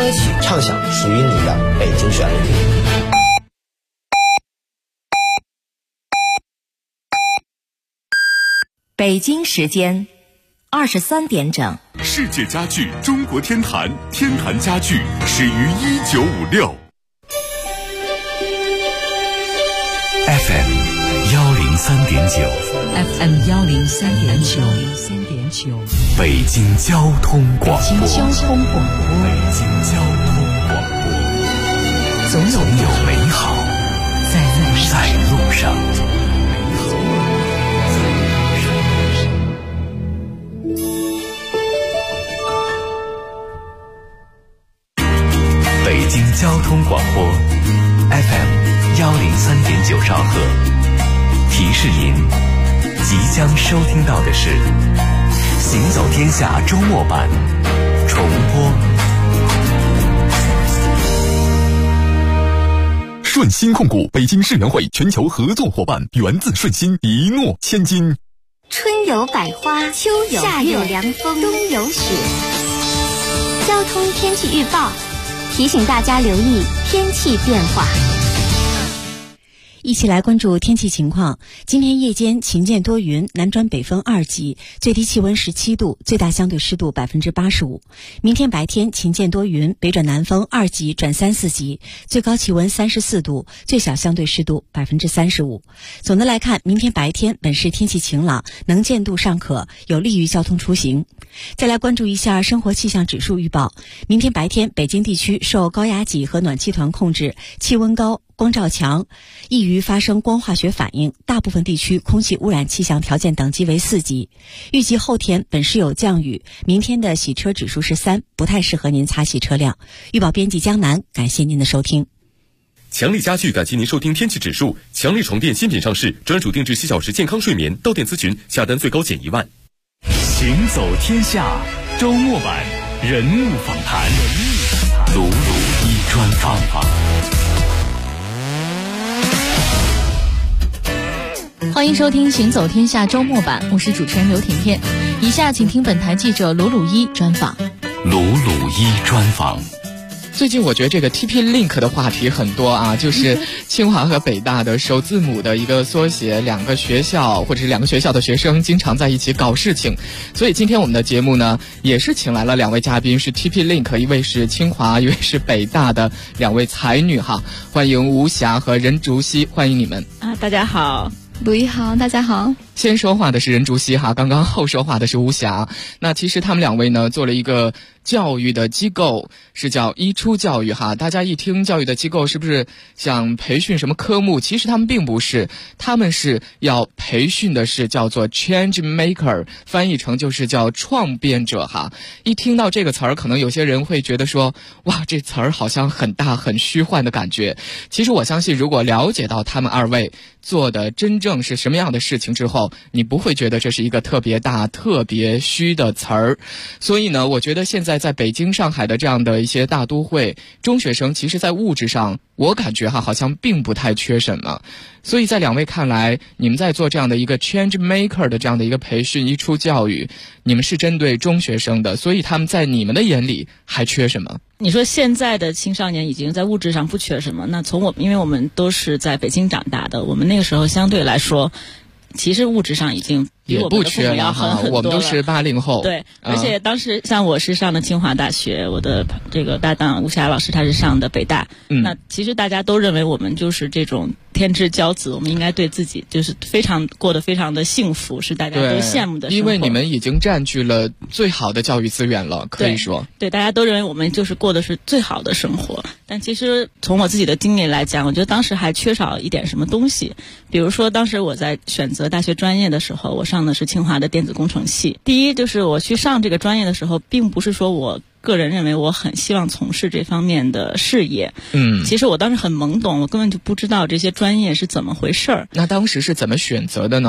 歌曲，畅享属于你的北京旋律。 北京时间23点整。 世界家具中国天坛，天坛家具始于1956。FM 103.9 FM 103.9， 北京交通广播。 北京交通广播，总有美好在路上。 北京交通广播 FM 103.9兆赫，提示您即将收听到的是行走天下周末版重播。顺鑫控股北京世园会全球合作伙伴，源自顺鑫，一诺千金。 春有百花，秋有夏有凉风，冬有雪。交通天气预报提醒大家留意天气变化。 一起来关注天气情况。今天夜间晴间多云，南转北风2级，最低气温17度，最大相对湿度85%。明天白天晴间多云，北转南风2级转3、4级，最高气温34度，最小相对湿度35%。总的来看，明天白天本市天气晴朗，能见度尚可，有利于交通出行。再来关注一下生活气象指数预报。明天白天，北京地区受高压脊和暖气团控制，气温高，光照强，易于发生光化学反应，大部分地区空气污染气象条件等级为4级。预计后天本市有降雨，明天的洗车指数是3，不太适合您擦洗车辆。预报编辑江南，感谢您的收听。 强力家具感谢您收听天气指数。强力床垫新品上市，专属定制7小时健康睡眠，到店咨询，下单最高减1万。 行走天下周末版人物访谈，鲁鲁一专访。 欢迎收听行走天下周末版，我是主持人刘甜甜。以下请听本台记者鲁鲁一专访。 鲁鲁一专访。 最近我觉得这个 TP Link 的话题很多啊，就是清华和北大的首字母的一个缩写，两个学校或者是两个学校的学生经常在一起搞事情。所以今天我们的节目呢，也是请来了2位嘉宾，是 TP Link， 一位是清华，一位是北大的2位才女哈，欢迎吴霞和任竹溪，欢迎你们啊！大家好。 鲁一好，大家好。 先说话的是任竹溪哈，刚刚后说话的是吴霞。那其实他们2位呢，做了一个教育的机构，是叫一初教育哈。大家一听教育的机构，是不是想培训什么科目？其实他们并不是，他们是要培训的是叫做 change maker， 翻译成就是叫创变者哈。一听到这个词儿，可能有些人会觉得说，哇，这词儿好像很大很虚幻的感觉。其实我相信，如果了解到他们2位做的真正是什么样的事情之后，你不会觉得这是一个特别大特别虚的词儿。所以呢，我觉得现在在北京上海的这样的一些大都会，中学生其实在物质上我感觉好像并不太缺什么。所以在2位看来，你们在做这样的一个 change maker 的这样的一个培训一初教育，你们是针对中学生的，所以他们在你们的眼里还缺什么？ 你说现在的青少年已经在物质上不缺什么，那从因为我们都是在北京长大的，我们那个时候相对来说其实物质上已经也不缺了哈，我们都是80后。 对，而且当时像我是上的清华大学，我的这个搭档吴霞老师他是上的北大。那其实大家都认为我们就是这种天之骄子，我们应该对自己就是过得非常的幸福，是大家都羡慕的生活。 因为你们已经占据了最好的教育资源了，可以说。 对，大家都认为我们就是过的是最好的生活。但其实从我自己的经历来讲，我觉得当时还缺少一点什么东西。比如说当时我在选择大学专业的时候，我上的是清华的电子工程系。第一就是我去上这个专业的时候，并不是说我个人认为我很希望从事这方面的事业。其实我当时很懵懂，我根本就不知道这些专业是怎么回事儿。 那当时是怎么选择的呢？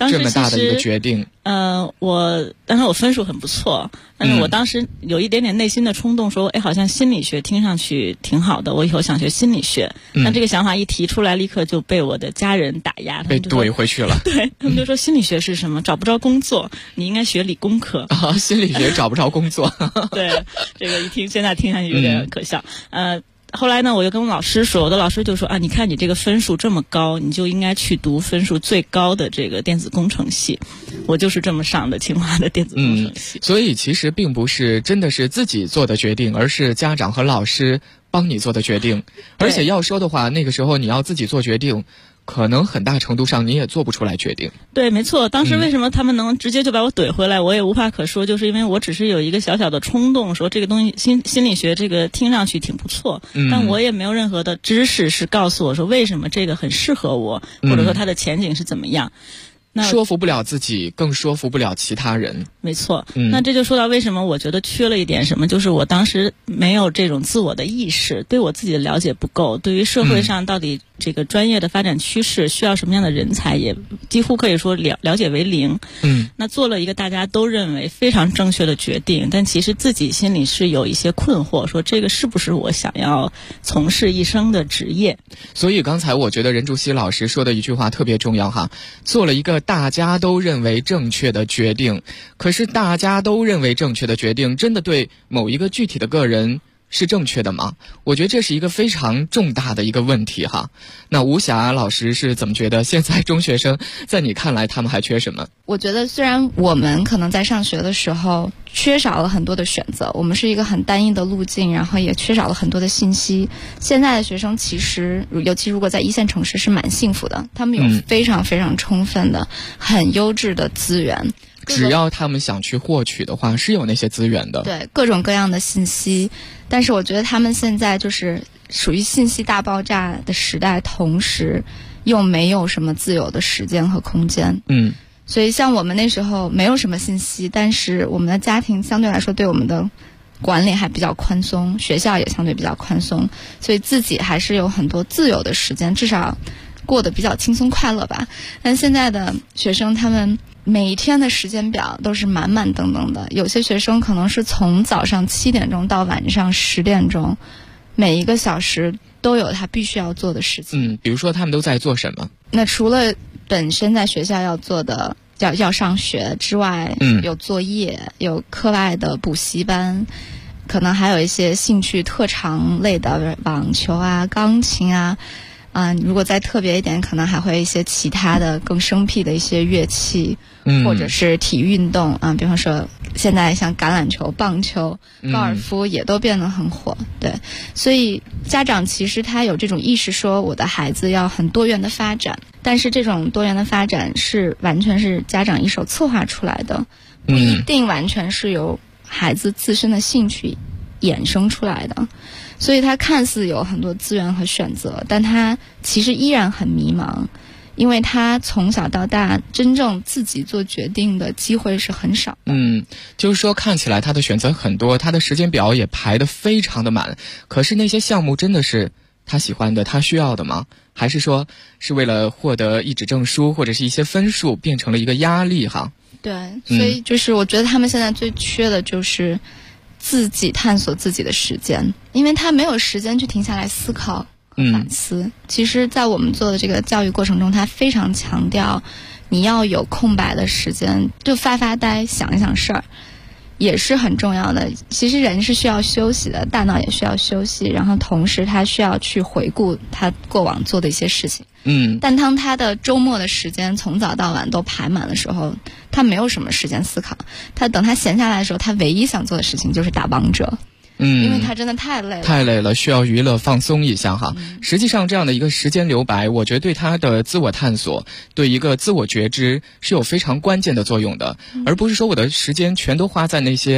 这么大的一个决定？ 当时我分数很不错，但是我当时有一点点内心的冲动，说，好像心理学听上去挺好的，我以后想学心理学。但这个想法一提出来，立刻就被我的家人打压， 被怼回去了。 对，他们就说心理学是什么？找不着工作，你应该学理工科。 心理学找不着工作。 对，这个现在听上去有点可笑。后来呢，我就跟我老师说，我的老师就说你看你这个分数这么高，你就应该去读分数最高的这个电子工程系。我就是这么上的清华的电子工程系。 所以其实并不是真的是自己做的决定，而是家长和老师帮你做的决定。而且要说的话，那个时候你要自己做决定，可能很大程度上你也做不出来决定。 对，没错。当时为什么他们能直接就把我怼回来，我也无话可说，就是因为我只是有一个小小的冲动，说这个东西心理学这个听上去挺不错，但我也没有任何的知识是告诉我说为什么这个很适合我，或者说它的前景是怎么样。 说服不了自己，更说服不了其他人。 没错。那这就说到为什么我觉得缺了一点什么，就是我当时没有这种自我的意识，对我自己的了解不够，对于社会上到底这个专业的发展趋势需要什么样的人才，也几乎可以说了解为零。那做了一个大家都认为非常正确的决定，但其实自己心里是有一些困惑，说这个是不是我想要从事一生的职业。 所以刚才我觉得任竹溪老师说的一句话特别重要哈，做了一个大家都认为正确的决定，可是大家都认为正确的决定真的对某一个具体的个人是正确的吗？我觉得这是一个非常重大的一个问题哈。那吴霞老师是怎么觉得现在中学生在你看来他们还缺什么？ 我觉得虽然我们可能在上学的时候缺少了很多的选择，我们是一个很单一的路径，然后也缺少了很多的信息。现在的学生其实尤其如果在一线城市是蛮幸福的，他们有非常非常充分的很优质的资源， 只要他们想去获取的话是有那些资源的。 对，各种各样的信息。但是我觉得他们现在就是属于信息大爆炸的时代，同时又没有什么自由的时间和空间。所以像我们那时候没有什么信息，但是我们的家庭相对来说对我们的管理还比较宽松，学校也相对比较宽松，所以自己还是有很多自由的时间，至少过得比较轻松快乐吧。但现在的学生他们每一天的时间表都是满满登登的，有些学生可能是从早上7点钟到晚上10点钟，每一个小时都有他必须要做的事情。 比如说他们都在做什么？ 那除了本身在学校要做的要上学之外，有作业，有课外的补习班，可能还有一些兴趣特长类的网球啊、钢琴啊。如果再特别一点，可能还会一些其他的更生僻的一些乐器，或者是体育运动啊，比方说现在像橄榄球、棒球、高尔夫也都变得很火。对，所以家长其实他有这种意识，说我的孩子要很多元的发展，但是这种多元的发展是完全是家长一手策划出来的，不一定完全是由孩子自身的兴趣衍生出来的。所以他看似有很多资源和选择，但他其实依然很迷茫，因为他从小到大真正自己做决定的机会是很少的。 就是说看起来他的选择很多，他的时间表也排得非常的满，可是那些项目真的是他喜欢的，他需要的吗？还是说是为了获得一纸证书或者是一些分数变成了一个压力哈？ 对，所以就是我觉得他们现在最缺的就是自己探索自己的时间，因为他没有时间去停下来思考和反思。其实在我们做的这个教育过程中，他非常强调你要有空白的时间，就发发呆，想一想事儿也是很重要的。其实人是需要休息的，大脑也需要休息，然后同时他需要去回顾他过往做的一些事情。但当他的周末的时间从早到晚都排满的时候，他没有什么时间思考。等他闲下来的时候，他唯一想做的事情就是打王者。因为他真的太累了， 需要娱乐放松一下哈。实际上这样的一个时间留白，我觉得对他的自我探索，对一个自我觉知是有非常关键的作用的，而不是说我的时间全都花在那些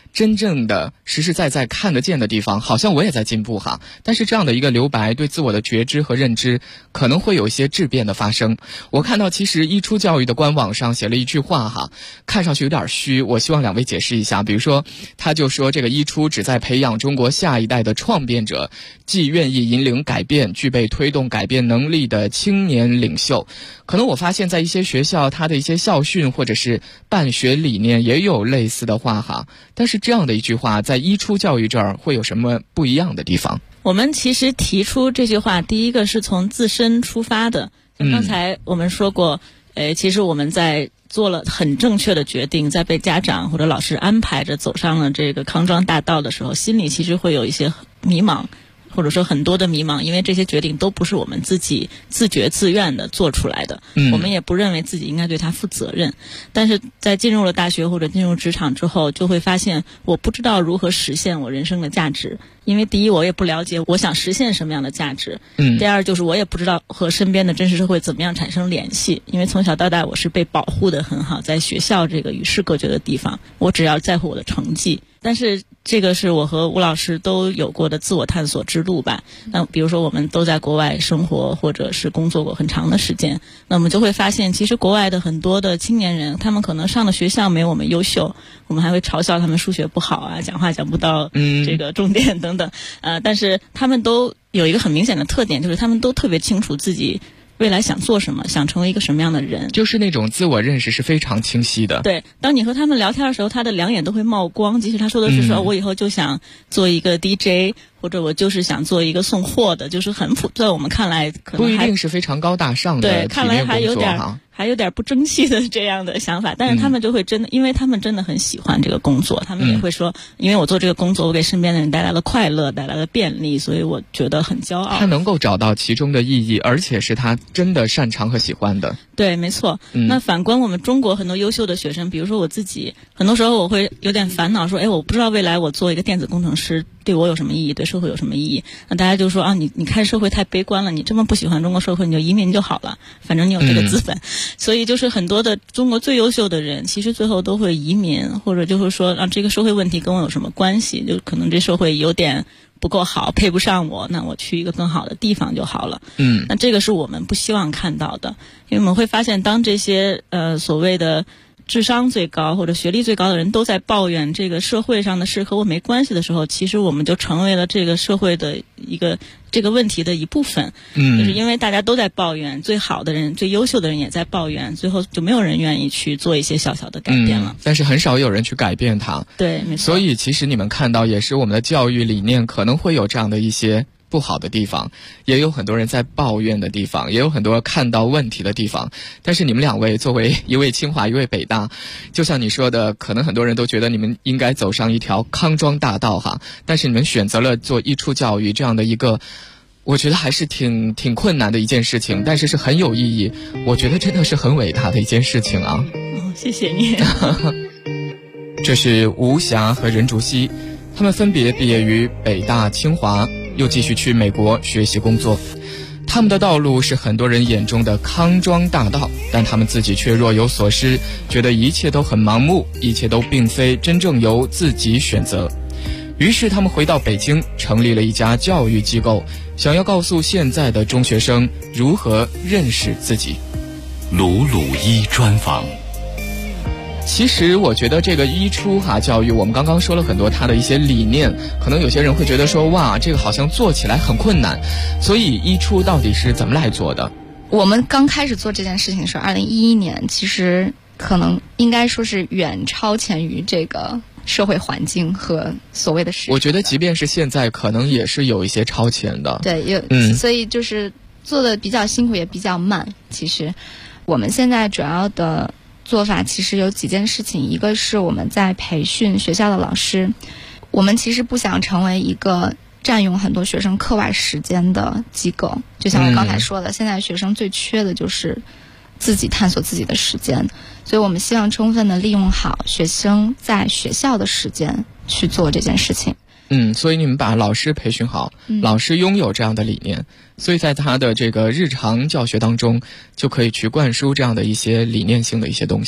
真正的实实在在看得见的地方，好像我也在进步哈。但是这样的一个留白，对自我的觉知和认知可能会有一些质变的发生。我看到其实一初教育的官网上写了一句话哈，看上去有点虚，我希望两位解释一下。比如说他就说这个一初旨在培养中国下一代的创变者，既愿意引领改变，具备推动改变能力的青年领袖。可能我发现在一些学校，他的一些校训或者是办学理念也有类似的话哈，但是这样的一句话在一初教育这儿会有什么不一样的地方？ 我们其实提出这句话，第一个是从自身出发的。像刚才我们说过，其实我们在做了很正确的决定，在被家长或者老师安排着走上了这个康庄大道的时候，心里其实会有一些迷茫，或者说很多的迷茫，因为这些决定都不是我们自己自觉自愿的做出来的，我们也不认为自己应该对它负责任。但是在进入了大学或者进入职场之后，就会发现我不知道如何实现我人生的价值，因为第一我也不了解我想实现什么样的价值，第二就是我也不知道和身边的真实社会怎么样产生联系，因为从小到大我是被保护得很好，在学校这个与世隔绝的地方，我只要在乎我的成绩。但是这个是我和吴老师都有过的自我探索之路吧。那比如说我们都在国外生活或者是工作过很长的时间，那我们就会发现其实国外的很多的青年人，他们可能上的学校没有我们优秀，我们还会嘲笑他们数学不好啊，讲话讲不到这个重点等等，但是他们都有一个很明显的特点，就是他们都特别清楚自己未来想做什么，想成为一个什么样的人， 就是那种自我认识是非常清晰的。 对，当你和他们聊天的时候，他的两眼都会冒光，即使他说的是说我以后就想做一个 DJ，或者我就是想做一个送货的，就是很普，在我们看来可能不一定是非常高大上的， 对，看来还有点不争气的这样的想法，但是他们就会真的，因为他们真的很喜欢这个工作，他们也会说，因为我做这个工作，我给身边的人带来了快乐，带来了便利，所以我觉得很骄傲。 他能够找到其中的意义，而且是他真的擅长和喜欢的。 对，没错。那反观我们中国很多优秀的学生，比如说我自己，很多时候我会有点烦恼，说，我不知道未来我做一个电子工程师对我有什么意义，对社会有什么意义。那大家就说你看社会太悲观了，你这么不喜欢中国社会，你就移民就好了，反正你有这个资本。所以就是很多的中国最优秀的人，其实最后都会移民，或者就会说这个社会问题跟我有什么关系，就可能这社会有点不够好，配不上我，那我去一个更好的地方就好了。那这个是我们不希望看到的，因为我们会发现当这些所谓的智商最高或者学历最高的人都在抱怨这个社会上的事和我没关系的时候，其实我们就成为了这个社会的这个问题的一部分。就是因为大家都在抱怨，最好的人最优秀的人也在抱怨，最后就没有人愿意去做一些小小的改变了。 但是很少有人去改变它。 对，没错。 所以其实你们看到也是我们的教育理念可能会有这样的一些不好的地方，也有很多人在抱怨的地方，也有很多看到问题的地方。但是你们两位作为一位清华一位北大，就像你说的，可能很多人都觉得你们应该走上一条康庄大道哈，但是你们选择了做一初教育这样的一个，我觉得还是挺困难的一件事情，但是是很有意义，我觉得真的是很伟大的一件事情啊。 谢谢你。 这是吴霞和任竹溪，他们分别毕业于北大、清华，又继续去美国学习工作。他们的道路是很多人眼中的康庄大道，但他们自己却若有所失，觉得一切都很盲目，一切都并非真正由自己选择。于是他们回到北京，成立了一家教育机构，想要告诉现在的中学生如何认识自己。 鲁鲁一专访。 其实我觉得这个一初教育，我们刚刚说了很多它的一些理念，可能有些人会觉得说，哇，这个好像做起来很困难。所以一初到底是怎么来做的？ 我们刚开始做这件事情是2011年，其实可能应该说是远超前于这个社会环境和所谓的市场。 我觉得即便是现在可能也是有一些超前的。 对，所以就是做的比较辛苦也比较慢。其实我们现在主要的做法其实有几件事情，一个是我们在培训学校的老师，我们其实不想成为一个占用很多学生课外时间的机构，就像我刚才说的，现在学生最缺的就是自己探索自己的时间，所以我们希望充分的利用好学生在学校的时间去做这件事情。 所以你们把老师培训好，老师拥有这样的理念，所以在他的这个日常教学当中就可以去灌输这样的一些理念性的一些东西。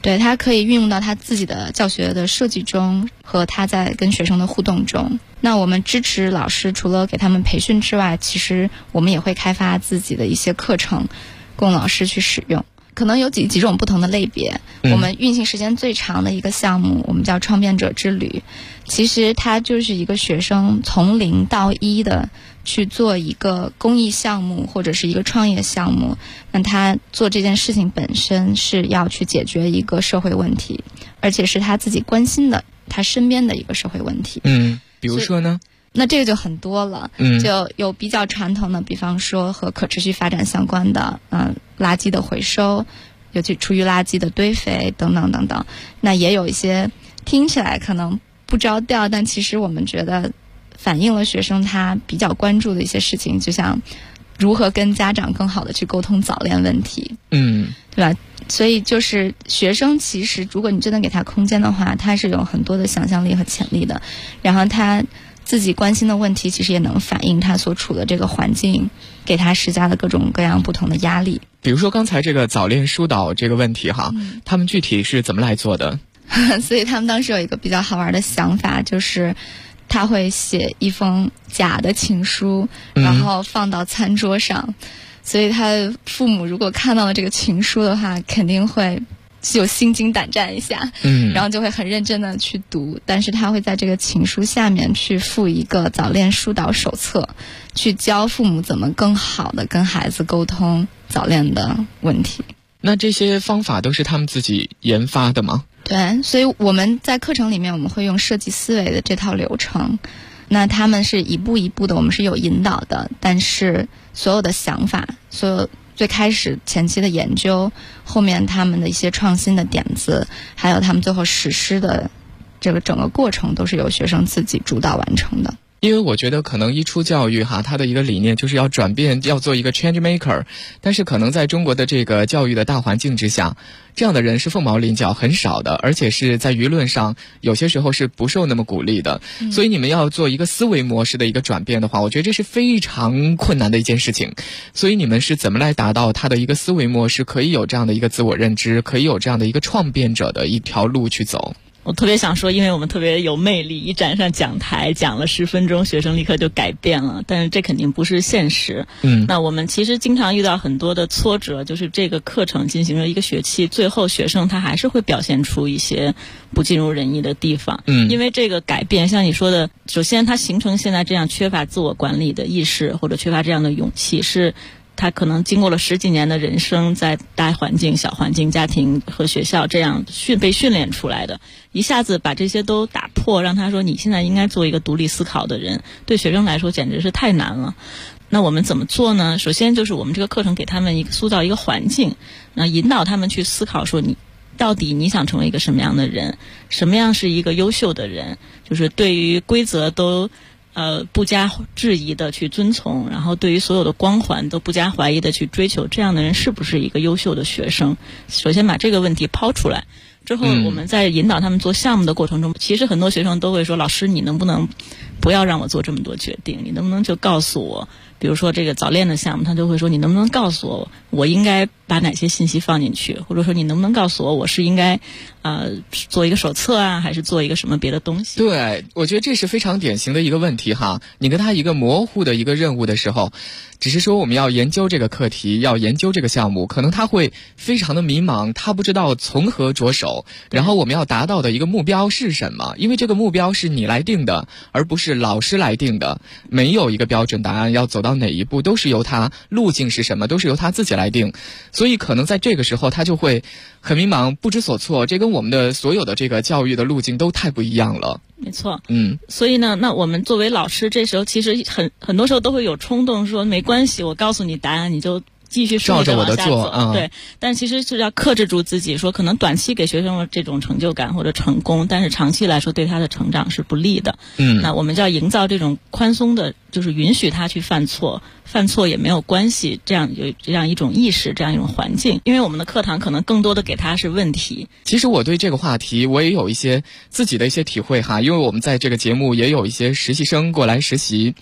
对，他可以运用到他自己的教学的设计中和他在跟学生的互动中。那我们支持老师除了给他们培训之外，其实我们也会开发自己的一些课程供老师去使用。可能有几种不同的类别。我们运行时间最长的一个项目，我们叫创变者之旅。其实它就是一个学生从0到1的去做一个公益项目或者是一个创业项目。那他做这件事情本身是要去解决一个社会问题，而且是他自己关心的他身边的一个社会问题。 比如说呢？ 那这个就很多了，就有比较传统的，比方说和可持续发展相关的，垃圾的回收，尤其厨余垃圾的堆肥等等等等。那也有一些听起来可能不着调，但其实我们觉得反映了学生他比较关注的一些事情，就像如何跟家长更好的去沟通早恋问题，对吧？所以就是学生其实如果你真的给他空间的话，他是有很多的想象力和潜力的，然后他自己关心的问题其实也能反映他所处的这个环境给他施加的各种各样不同的压力。 比如说刚才这个早恋疏导这个问题哈，他们具体是怎么来做的？ 所以他们当时有一个比较好玩的想法，就是他会写一封假的情书，然后放到餐桌上，所以他父母如果看到了这个情书的话，肯定会就心惊胆战一下，然后就会很认真的去读，但是他会在这个情书下面去附一个早恋疏导手册，去教父母怎么更好的跟孩子沟通早恋的问题。 那这些方法都是他们自己研发的吗？ 对，所以我们在课程里面我们会用设计思维的这套流程，那他们是一步一步的，我们是有引导的，但是所有的想法，所有最开始前期的研究，后面他们的一些创新的点子，还有他们最后实施的这个整个过程，都是由学生自己主导完成的。 因为我觉得可能一初教育哈，它的一个理念就是要转变，要做一个 change maker， 但是可能在中国的这个教育的大环境之下，这样的人是凤毛麟角，很少的，而且是在舆论上有些时候是不受那么鼓励的。所以你们要做一个思维模式的一个转变的话，我觉得这是非常困难的一件事情。所以你们是怎么来达到他的一个思维模式可以有这样的一个自我认知，可以有这样的一个创变者的一条路去走？ 我特别想说，因为我们特别有魅力，一站上讲台讲了10分钟，学生立刻就改变了，但是这肯定不是现实。那我们其实经常遇到很多的挫折，就是这个课程进行了一个学期，最后学生他还是会表现出一些不尽如人意的地方。因为这个改变，像你说的，首先他形成现在这样缺乏自我管理的意识，或者缺乏这样的勇气，是他可能经过了10几年的人生，在大环境、小环境、家庭和学校这样被训练出来的，一下子把这些都打破，让他说你现在应该做一个独立思考的人，对学生来说简直是太难了。那我们怎么做呢？首先就是我们这个课程给他们塑造一个环境，那引导他们去思考说你到底你想成为一个什么样的人，什么样是一个优秀的人，就是对于规则都不加质疑的去遵从，然后对于所有的光环都不加怀疑的去追求，这样的人是不是一个优秀的学生？首先把这个问题抛出来，之后我们在引导他们做项目的过程中，其实很多学生都会说，老师你能不能不要让我做这么多决定，你能不能就告诉我，比如说这个早恋的项目，他就会说你能不能告诉我我应该把哪些信息放进去，或者说你能不能告诉我我是应该做一个手册啊，还是做一个什么别的东西。 对，我觉得这是非常典型的一个问题哈。你跟他一个模糊的一个任务的时候，只是说我们要研究这个课题，要研究这个项目，可能他会非常的迷茫，他不知道从何着手，然后我们要达到的一个目标是什么，因为这个目标是你来定的，而不是老师来定的，没有一个标准答案，要走到哪一步都是由他，路径是什么都是由他自己来定。所以可能在这个时候他就会很迷茫，不知所措，这跟我们的所有的这个教育的路径都太不一样了。 没错，所以呢，那我们作为老师，这时候其实很多时候都会有冲动，说没关系，我告诉你答案，你就继续顺着往下走。对，但其实是要克制住自己，说可能短期给学生的这种成就感或者成功，但是长期来说对他的成长是不利的。那我们就要营造这种宽松的，就是允许他去犯错也没有关系，这样有这样一种意识，这样一种环境。因为我们的课堂可能更多的给他是问题。 其实我对这个话题我也有一些自己的一些体会哈，因为我们在这个节目也有一些实习生过来实习。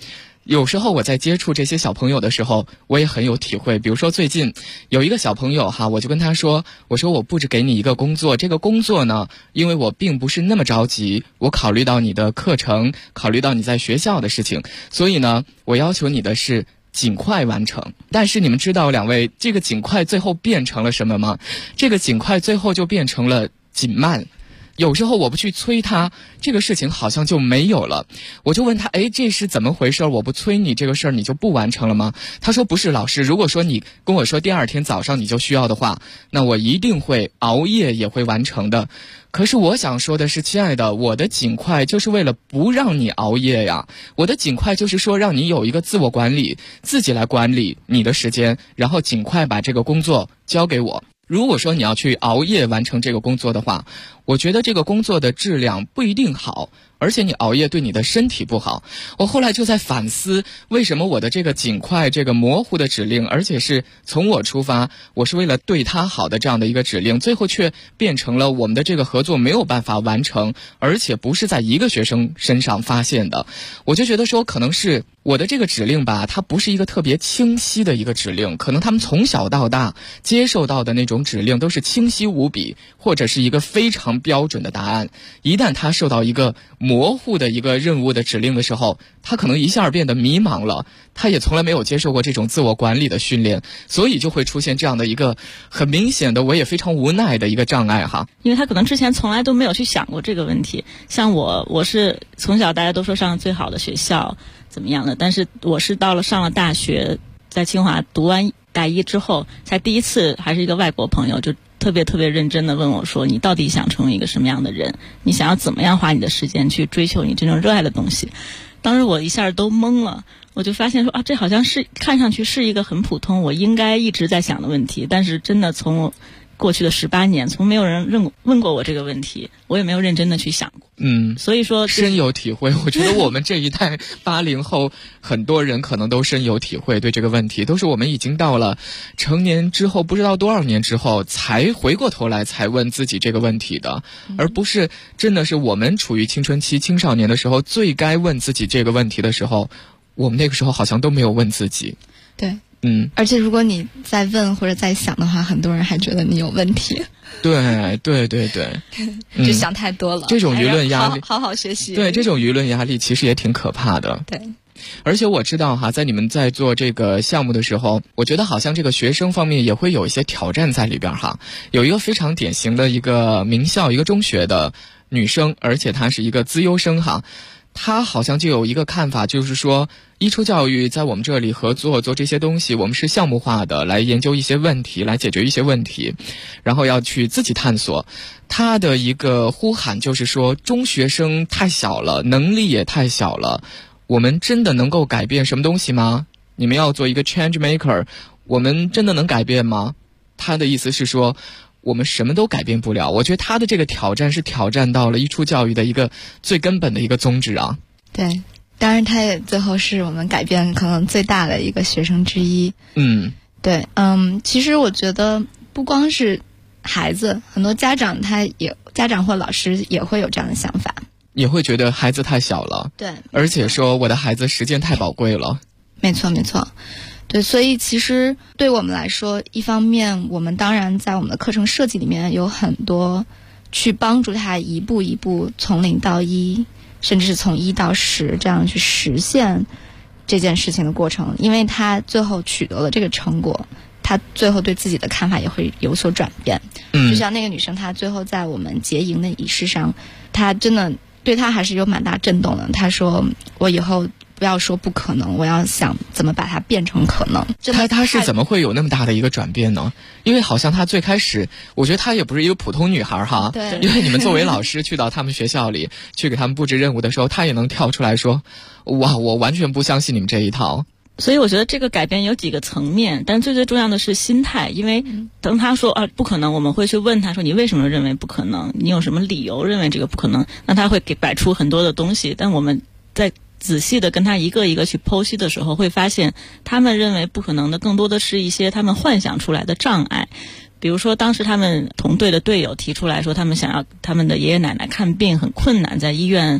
有时候我在接触这些小朋友的时候，我也很有体会。比如说最近有一个小朋友哈，我就跟他说，我说我布置给你一个工作，这个工作呢，因为我并不是那么着急，我考虑到你的课程，考虑到你在学校的事情，所以呢，我要求你的是尽快完成。但是你们知道两位，这个尽快最后变成了什么吗？这个尽快最后就变成了紧慢。有时候我不去催他，这个事情好像就没有了。我就问他，这是怎么回事？我不催你这个事儿，你就不完成了吗？他说不是，老师，如果说你跟我说第二天早上你就需要的话，那我一定会熬夜也会完成的。可是我想说的是，亲爱的，我的尽快就是为了不让你熬夜呀。我的尽快就是说让你有一个自我管理，自己来管理你的时间，然后尽快把这个工作交给我。如果说你要去熬夜完成这个工作的话，我觉得这个工作的质量不一定好，而且你熬夜对你的身体不好。我后来就在反思，为什么我的这个尽快这个模糊的指令，而且是从我出发，我是为了对他好的这样的一个指令，最后却变成了我们的这个合作没有办法完成，而且不是在一个学生身上发现的。我就觉得说，可能是我的这个指令吧，它不是一个特别清晰的一个指令，可能他们从小到大接受到的那种指令都是清晰无比，或者是一个非常标准的答案。一旦他受到一个模糊的一个任务的指令的时候，他可能一下变得迷茫了，他也从来没有接受过这种自我管理的训练，所以就会出现这样的一个很明显的，我也非常无奈的一个障碍哈。 因为他可能之前从来都没有去想过这个问题。像我是从小大家都说上最好的学校怎么样的，但是我是到了上了大学，在清华读完大一之后，才第一次还是一个外国朋友就特别认真的问我说，你到底想成为一个什么样的人？你想要怎么样花你的时间去追求你真正热爱的东西？当时我一下都懵了，我就发现说这好像是看上去是一个很普通我应该一直在想的问题，但是真的从过去的18年，从没有人问过我这个问题，我也没有认真的去想过。所以说深有体会。我觉得我们这一代80后很多人可能都深有体会，对这个问题都是我们已经到了成年之后不知道多少年之后才回过头来才问自己这个问题的，而不是真的是我们处于青春期青少年的时候最该问自己这个问题的时候，我们那个时候好像都没有问自己。 对，而且如果你在问或者在想的话，很多人还觉得你有问题。 对， 就想太多了。 这种舆论压力， 好好学习。 对，这种舆论压力其实也挺可怕的。 对， 而且我知道哈，在你们在做这个项目的时候，我觉得好像这个学生方面也会有一些挑战在里边哈。有一个非常典型的一个名校一个中学的女生，而且她是一个资优生哈。他好像就有一个看法，就是说一初教育在我们这里合作做这些东西，我们是项目化的来研究一些问题，来解决一些问题，然后要去自己探索。他的一个呼喊就是说，中学生太小了，能力也太小了，我们真的能够改变什么东西吗？你们要做一个 change maker， 我们真的能改变吗？他的意思是说我们什么都改变不了。我觉得他的这个挑战是挑战到了一初教育的一个最根本的一个宗旨啊。 对，当然他也最后是我们改变可能最大的一个学生之一。对，其实我觉得不光是孩子，很多家长家长或老师也会有这样的想法， 也会觉得孩子太小了。 对， 而且说我的孩子时间太宝贵了。 没错。对，所以其实对我们来说，一方面我们当然在我们的课程设计里面有很多去帮助他一步一步从0到1，甚至是从1到10这样去实现这件事情的过程，因为他最后取得了这个成果，他最后对自己的看法也会有所转变。就像那个女生，她最后在我们结营的仪式上，她真的对她还是有蛮大震动的。她说我以后不要说不可能，我要想怎么把它变成可能。 她是怎么会有那么大的一个转变呢？因为好像她最开始，我觉得她也不是一个普通女孩哈。 对。 因为你们作为老师去到他们学校里去给他们布置任务的时候，她也能跳出来说，哇，我完全不相信你们这一套。 所以我觉得这个改变有几个层面，但最重要的是心态。因为当他说不可能，我们会去问他说，你为什么认为不可能？你有什么理由认为这个不可能？那他会摆出很多的东西，但我们在仔细的跟他一个一个去剖析的时候，会发现他们认为不可能的更多的是一些他们幻想出来的障碍。比如说当时他们同队的队友提出来说，他们想要他们的爷爷奶奶看病很困难，在医院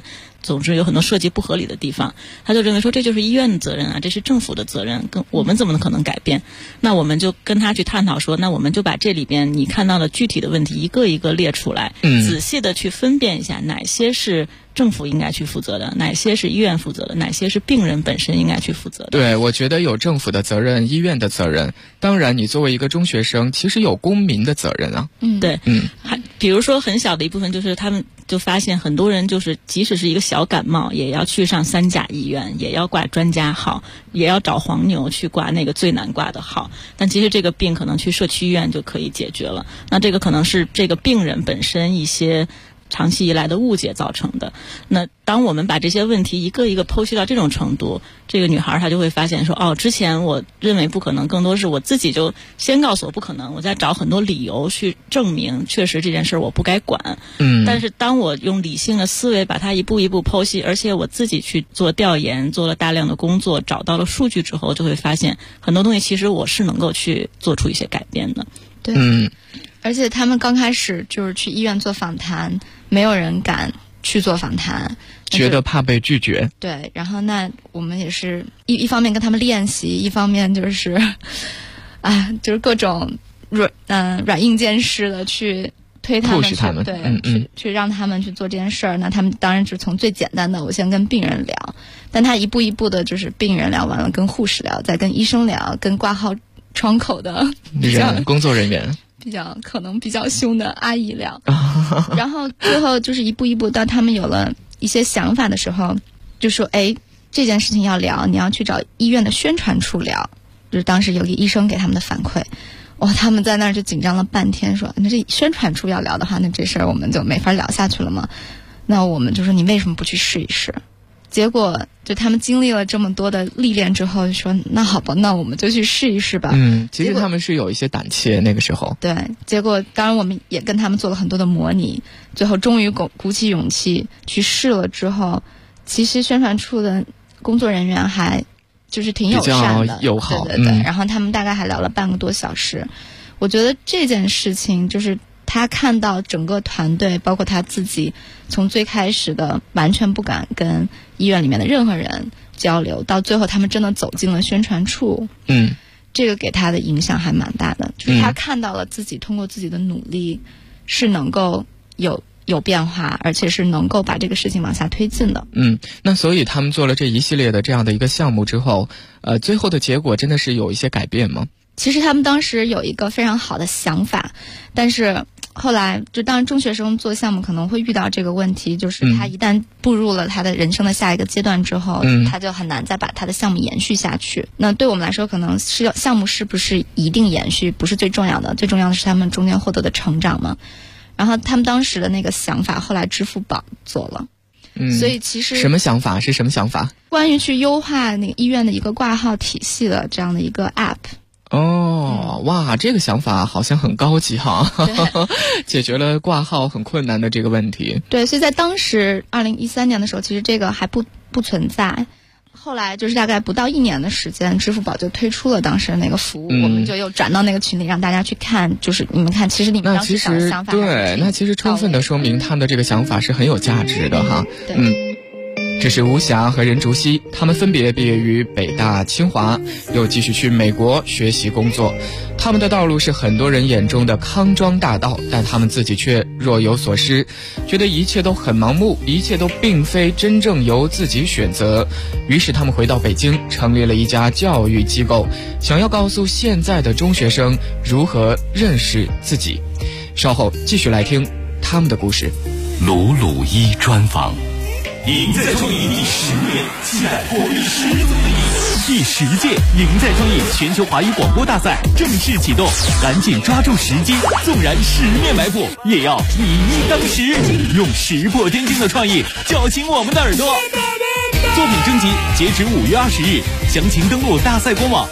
总之有很多设计不合理的地方，他就认为说这就是医院的责任啊，这是政府的责任，跟我们怎么可能改变？那我们就跟他去探讨说，那我们就把这里边你看到的具体的问题一个一个列出来，仔细的去分辨一下哪些是政府应该去负责的，哪些是医院负责的，哪些是病人本身应该去负责的。 对，我觉得有政府的责任，医院的责任，当然你作为一个中学生，其实有公民的责任啊。 对，还比如说很小的一部分，就是他们就发现很多人就是即使是一个小感冒，也要去上3甲医院，也要挂专家号，也要找黄牛去挂那个最难挂的号，但其实这个病可能去社区医院就可以解决了。那这个可能是这个病人本身一些长期以来的误解造成的。那当我们把这些问题一个一个剖析到这种程度，这个女孩她就会发现说，哦，之前我认为不可能，更多是我自己就先告诉我不可能，我在找很多理由去证明确实这件事我不该管。但是当我用理性的思维把它一步一步剖析，而且我自己去做调研，做了大量的工作，找到了数据之后，就会发现很多东西其实我是能够去做出一些改变的。 对，而且他们刚开始就是去医院做访谈，没有人敢去做访谈， 觉得怕被拒绝。 对，然后那我们也是一方面跟他们练习，一方面就是就是各种软硬兼施的去推他们去，对，去让他们去做这件事儿。那他们当然是从最简单的，我先跟病人聊，但他一步一步的就是病人聊完了跟护士聊，再跟医生聊，跟挂号窗口的工作人员可能比较凶的阿姨聊，然后最后就是一步一步到他们有了一些想法的时候，就说这件事情要聊，你要去找医院的宣传处聊。就是当时有个医生给他们的反馈，他们在那儿就紧张了半天，说那这宣传处要聊的话，那这事儿我们就没法聊下去了嘛。那我们就说你为什么不去试一试？结果就他们经历了这么多的历练之后，就说那好吧，那我们就去试一试吧。 其实他们是有一些胆怯那个时候。 对，结果当然我们也跟他们做了很多的模拟，最后终于鼓起勇气去试了之后，其实宣传处的工作人员还就是挺友善的， 友好， 对。然后他们大概还聊了半个多小时。我觉得这件事情就是他看到整个团队，包括他自己，从最开始的完全不敢跟医院里面的任何人交流，到最后他们真的走进了宣传处，这个给他的影响还蛮大的，就是他看到了自己通过自己的努力是能够有变化，而且是能够把这个事情往下推进的。 那所以他们做了这一系列的这样的一个项目之后，最后的结果真的是有一些改变吗？ 其实他们当时有一个非常好的想法，但是后来就当然中学生做项目可能会遇到这个问题，就是他一旦步入了他的人生的下一个阶段之后，他就很难再把他的项目延续下去。那对我们来说，可能是项目是不是一定延续不是最重要的，最重要的是他们中间获得的成长嘛。然后他们当时的那个想法后来支付宝做了，所以其实什么想法？是什么想法？ 关于去优化那个医院的一个挂号体系的这样的一个 app。 哇，这个想法好像很高级哈，解决了挂号很困难的这个问题。 对，所以在当时2013年的时候，其实这个还不存在。后来就是大概不到1年的时间，支付宝就推出了当时的那个服务，我们就又转到那个群里让大家去看，就是你们看，其实你们当时想的想法对，那其实充分的说明他们的这个想法是很有价值的哈。这是吴霞和任竹溪，他们分别毕业于北大、清华，又继续去美国学习工作。他们的道路是很多人眼中的康庄大道，但他们自己却若有所失，觉得一切都很盲目，一切都并非真正由自己选择。于是他们回到北京，成立了一家教育机构，想要告诉现在的中学生如何认识自己。稍后继续来听他们的故事。 鲁鲁一专访。 赢在创意第10年，期待活力十足的你。第10届赢在创意全球华语广播大赛正式启动，赶紧抓住时机，纵然10面埋伏，也要以一当十，用石破天惊的创意叫醒我们的耳朵。作品征集截止5月20日，详情登录大赛官网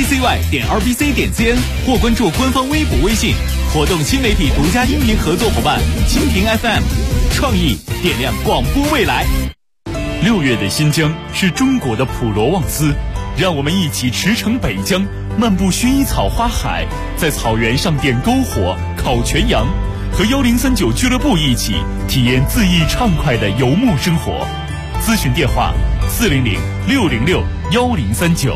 yzcy.rbc.cn 或关注官方微博微信。活动新媒体独家音频合作伙伴蜻蜓 FM， 创意点亮广播未来。6月的新疆是中国的普罗旺斯，让我们一起驰骋北疆，漫步薰衣草花海，在草原上点篝火、烤全羊，和1039俱乐部一起体验恣意畅快的游牧生活。 咨询电话400-606-1039。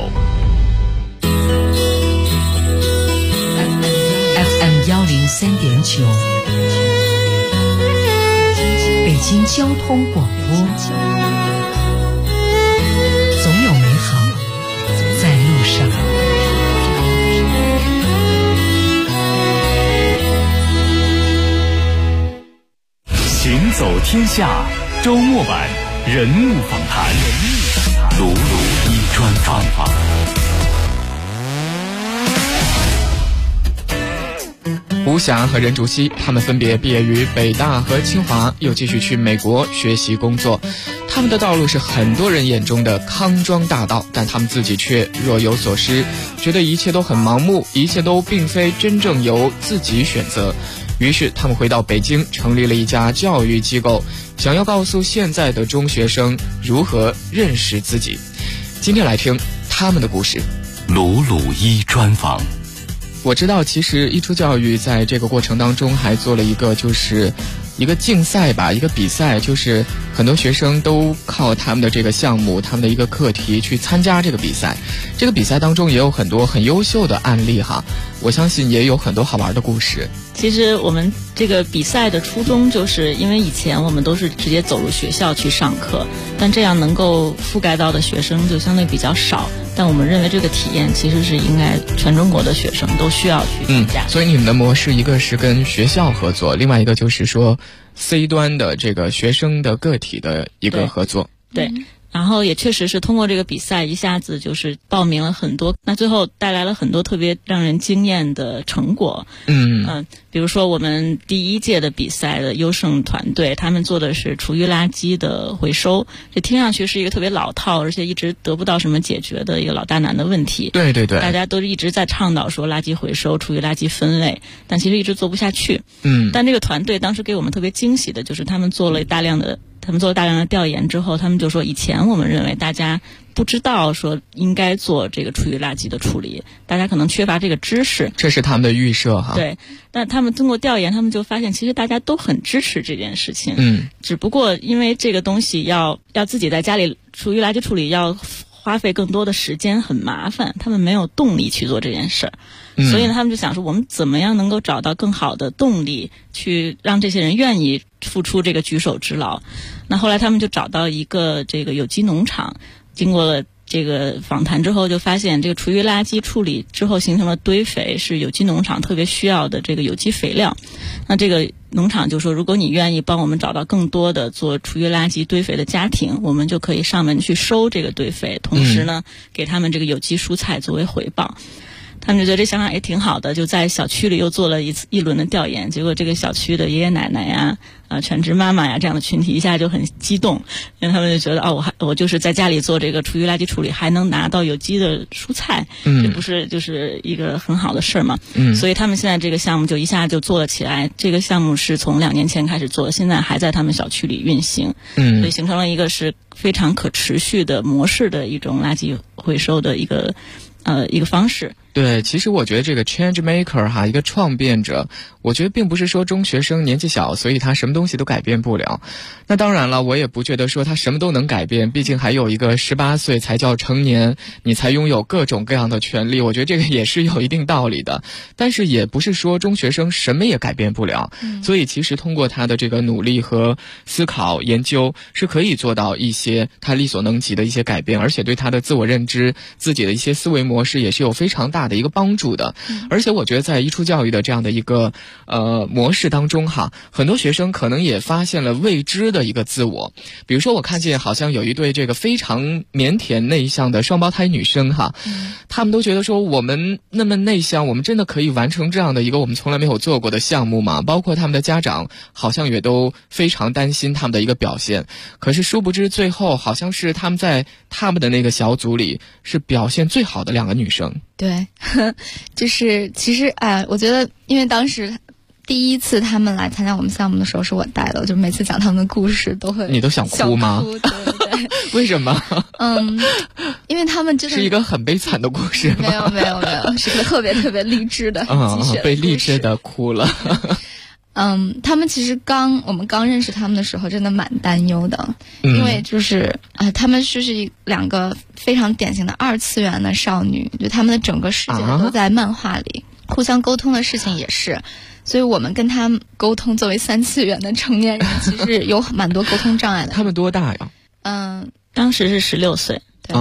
FM 103.9，北京交通广播，总有美好在路上。 行走天下周末版人物访谈，鲁鲁一专访。 吴霞和任竹溪，他们分别毕业于北大和清华，又继续去美国学习工作。他们的道路是很多人眼中的康庄大道，但他们自己却若有所失，觉得一切都很盲目，一切都并非真正由自己选择。于是他们回到北京，成立了一家教育机构，想要告诉现在的中学生如何认识自己。今天来听他们的故事。 鲁鲁一专访。 我知道其实一初教育在这个过程当中还做了一个就是一个竞赛吧，一个比赛，就是很多学生都靠他们的这个项目，他们的一个课题去参加这个比赛。这个比赛当中也有很多很优秀的案例哈，我相信也有很多好玩的故事。 其实我们这个比赛的初衷就是因为以前我们都是直接走入学校去上课，但这样能够覆盖到的学生就相对比较少，但我们认为这个体验其实是应该全中国的学生都需要去参加。 所以你们的模式一个是跟学校合作，另外一个就是说 C 端的这个学生的个体的一个合作。 对，然后也确实是通过这个比赛一下子就是报名了很多，那最后带来了很多特别让人惊艳的成果。比如说我们第一届的比赛的优胜团队，他们做的是厨余垃圾的回收，这听上去是一个特别老套而且一直得不到什么解决的一个老大难的问题。 对对对， 大家都一直在倡导说垃圾回收、厨余垃圾分类，但其实一直做不下去。但这个团队当时给我们特别惊喜的就是他们做了大量的调研之后，他们就说以前我们认为大家不知道说应该做这个厨余垃圾的处理，大家可能缺乏这个知识， 这是他们的预设哈。 对，但他们通过调研，他们就发现其实大家都很支持这件事情。只不过因为这个东西要自己在家里厨余垃圾处理要花费更多的时间，很麻烦，他们没有动力去做这件事儿。所以呢，他们就想说我们怎么样能够找到更好的动力去让这些人愿意付出这个举手之劳。那后来他们就找到一个这个有机农场，经过了这个访谈之后，就发现这个厨余垃圾处理之后形成的堆肥是有机农场特别需要的这个有机肥料。那这个农场就说，如果你愿意帮我们找到更多的做厨余垃圾堆肥的家庭，我们就可以上门去收这个堆肥，同时呢给他们这个有机蔬菜作为回报。他们就觉得这想法也挺好的，就在小区里又做了一轮的调研，结果这个小区的爷爷奶奶呀、全职妈妈呀这样的群体一下就很激动，因为他们就觉得我就是在家里做这个厨余垃圾处理，还能拿到有机的蔬菜，这不是就是一个很好的事嘛。所以他们现在这个项目就一下就做了起来。这个项目是从2年前开始做，现在还在他们小区里运行，所以形成了一个是非常可持续的模式的一种垃圾回收的一个方式。 对，其实我觉得这个 change maker 哈，一个创变者，我觉得并不是说中学生年纪小，所以他什么东西都改变不了。那当然了，我也不觉得说他什么都能改变，毕竟还有一个18岁才叫成年，你才拥有各种各样的权利，我觉得这个也是有一定道理的。但是也不是说中学生什么也改变不了，所以其实通过他的这个努力和思考研究，是可以做到一些他力所能及的一些改变，而且对他的自我认知、自己的一些思维模式也是有非常大的一个帮助的。而且我觉得在一初教育的这样的一个模式当中哈，很多学生可能也发现了未知的一个自我。比如说我看见好像有一对这个非常腼腆内向的双胞胎女生哈，他们都觉得说我们那么内向，我们真的可以完成这样的一个我们从来没有做过的项目吗？包括他们的家长好像也都非常担心他们的一个表现。可是殊不知最后好像是他们在他们的那个小组里是表现最好的2个女生。 对，就是其实我觉得因为当时第一次他们来参加我们项目的时候是我带的，我就每次讲他们的故事都会你都想哭吗？ 对对对。 为什么？ 因为他们真的是一个很悲惨的故事吗？ 没有，是个特别特别励志的被励志的哭了。 他们其实我们刚认识他们的时候，真的蛮担忧的，因为就是他们就是两个非常典型的2次元的少女，就他们的整个世界都在漫画里，互相沟通的事情也是，所以我们跟他们沟通，作为3次元的成年人，其实有蛮多沟通障碍的。 他们多大呀？ 当时是16岁。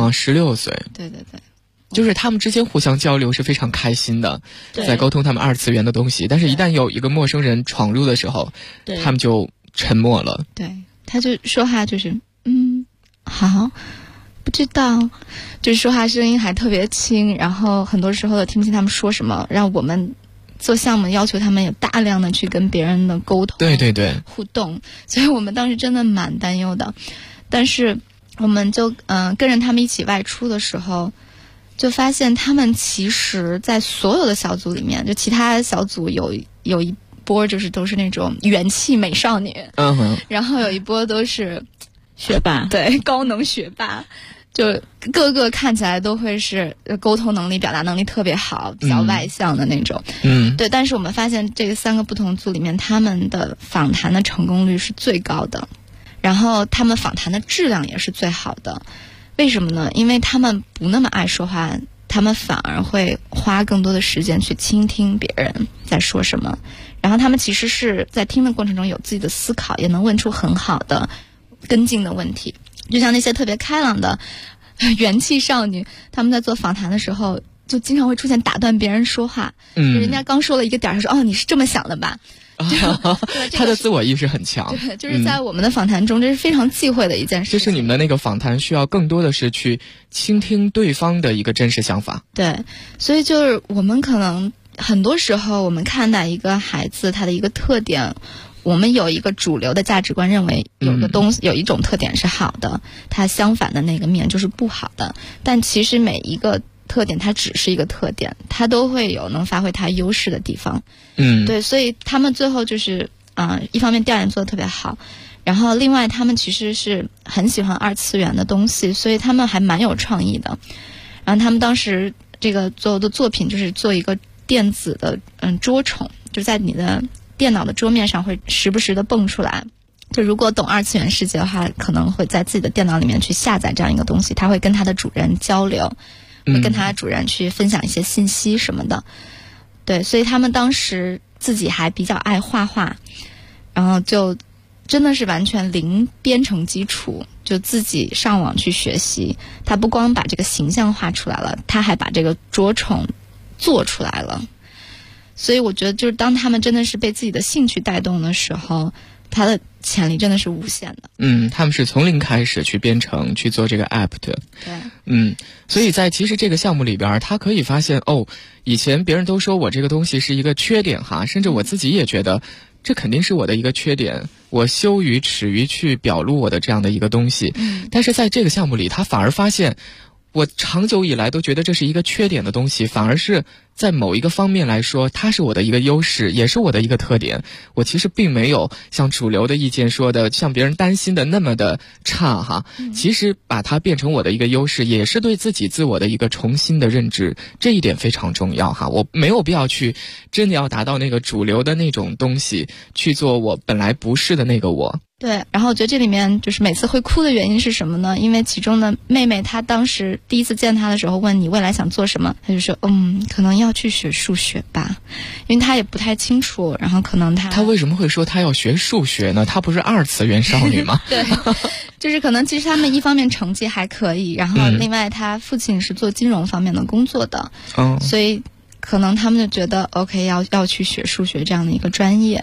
16岁。 对对对。 就是他们之间互相交流是非常开心的，在沟通他们2次元的东西，但是一旦有一个陌生人闯入的时候，他们就沉默了。 对，他就说话就是好，不知道，就是说话声音还特别轻，然后很多时候都听不清他们说什么，让我们做项目要求他们有大量的去跟别人的沟通， 对对对， 互动，所以我们当时真的蛮担忧的。但是我们就跟着他们一起外出的时候，就发现他们其实在所有的小组里面，就其他小组有一波就是都是那种元气美少女，然后有一波都是学霸， 对，高能学霸，就各个看起来都会是沟通能力、表达能力特别好、比较外向的那种。对。但是我们发现这个3个不同组里面，他们的访谈的成功率是最高的，然后他们访谈的质量也是最好的。为什么呢？因为他们不那么爱说话，他们反而会花更多的时间去倾听别人在说什么，然后他们其实是在听的过程中有自己的思考，也能问出很好的跟进的问题。就像那些特别开朗的元气少女，他们在做访谈的时候就经常会出现打断别人说话，人家刚说了一个点，他说你是这么想的吧。 他的自我意识很强， 对，就是在我们的访谈中，这是非常忌讳的一件事情。 就是你们的那个访谈需要更多的是去倾听对方的一个真实想法。 对，所以就是我们可能很多时候，我们看待一个孩子他的一个特点，我们有一个主流的价值观，认为有个东西有一种特点是好的，它相反的那个面就是不好的。但其实每一个特点它只是一个特点，它都会有能发挥它优势的地方。对，所以他们最后就是一方面调研做得特别好，然后另外他们其实是很喜欢2次元的东西，所以他们还蛮有创意的。然后他们当时这个做的作品就是做一个电子的捉虫，就在你的电脑的桌面上会时不时的蹦出来。就如果懂2次元世界的话，可能会在自己的电脑里面去下载这样一个东西，他会跟他的主人交流，会跟他的主人去分享一些信息什么的。对，所以他们当时自己还比较爱画画，然后就真的是完全零编程基础，就自己上网去学习。他不光把这个形象画出来了，他还把这个捉虫做出来了。所以我觉得就是当他们真的是被自己的兴趣带动的时候，他的潜力真的是无限的。 他们是从零开始去编程去做这个 app 的。 对。 所以在其实这个项目里边，他可以发现以前别人都说我这个东西是一个缺点哈，甚至我自己也觉得这肯定是我的一个缺点，我羞于耻于去表露我的这样的一个东西。但是在这个项目里，他反而发现我长久以来都觉得这是一个缺点的东西，反而是在某一个方面来说，它是我的一个优势，也是我的一个特点。我其实并没有像主流的意见说的，像别人担心的那么的差哈。其实把它变成我的一个优势，也是对自己自我的一个重新的认知，这一点非常重要哈。我没有必要去真的要达到那个主流的那种东西，去做我本来不是的那个我。 对，然后我觉得这里面就是每次会哭的原因是什么呢？因为其中的妹妹她当时第一次见她的时候问你未来想做什么，她就说可能要去学数学吧，因为她也不太清楚，然后可能她为什么会说她要学数学呢？她不是2次元少女吗？ 对，就是可能其实他们一方面成绩还可以，然后另外她父亲是做金融方面的工作的，所以可能他们就觉得 OK 要去学数学这样的一个专业，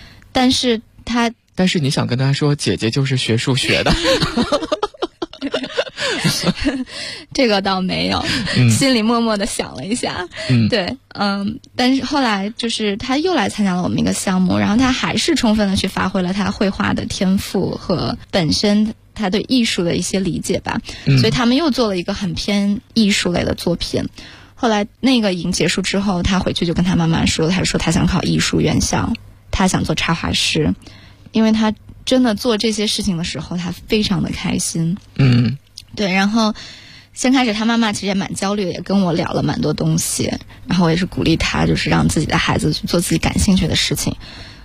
但是你想跟他说姐姐就是学数学的这个倒没有，心里默默的想了一下。对，但是后来就是他又来参加了我们一个项目，然后他还是充分的去发挥了他绘画的天赋和本身他对艺术的一些理解吧，所以他们又做了一个很偏艺术类的作品。后来那个营结束之后，他回去就跟他妈妈说，他说他想考艺术院校，他想做插画师，因为他真的做这些事情的时候他非常的开心。对，然后先开始他妈妈其实也蛮焦虑的，也跟我聊了蛮多东西，然后我也是鼓励他就是让自己的孩子去做自己感兴趣的事情。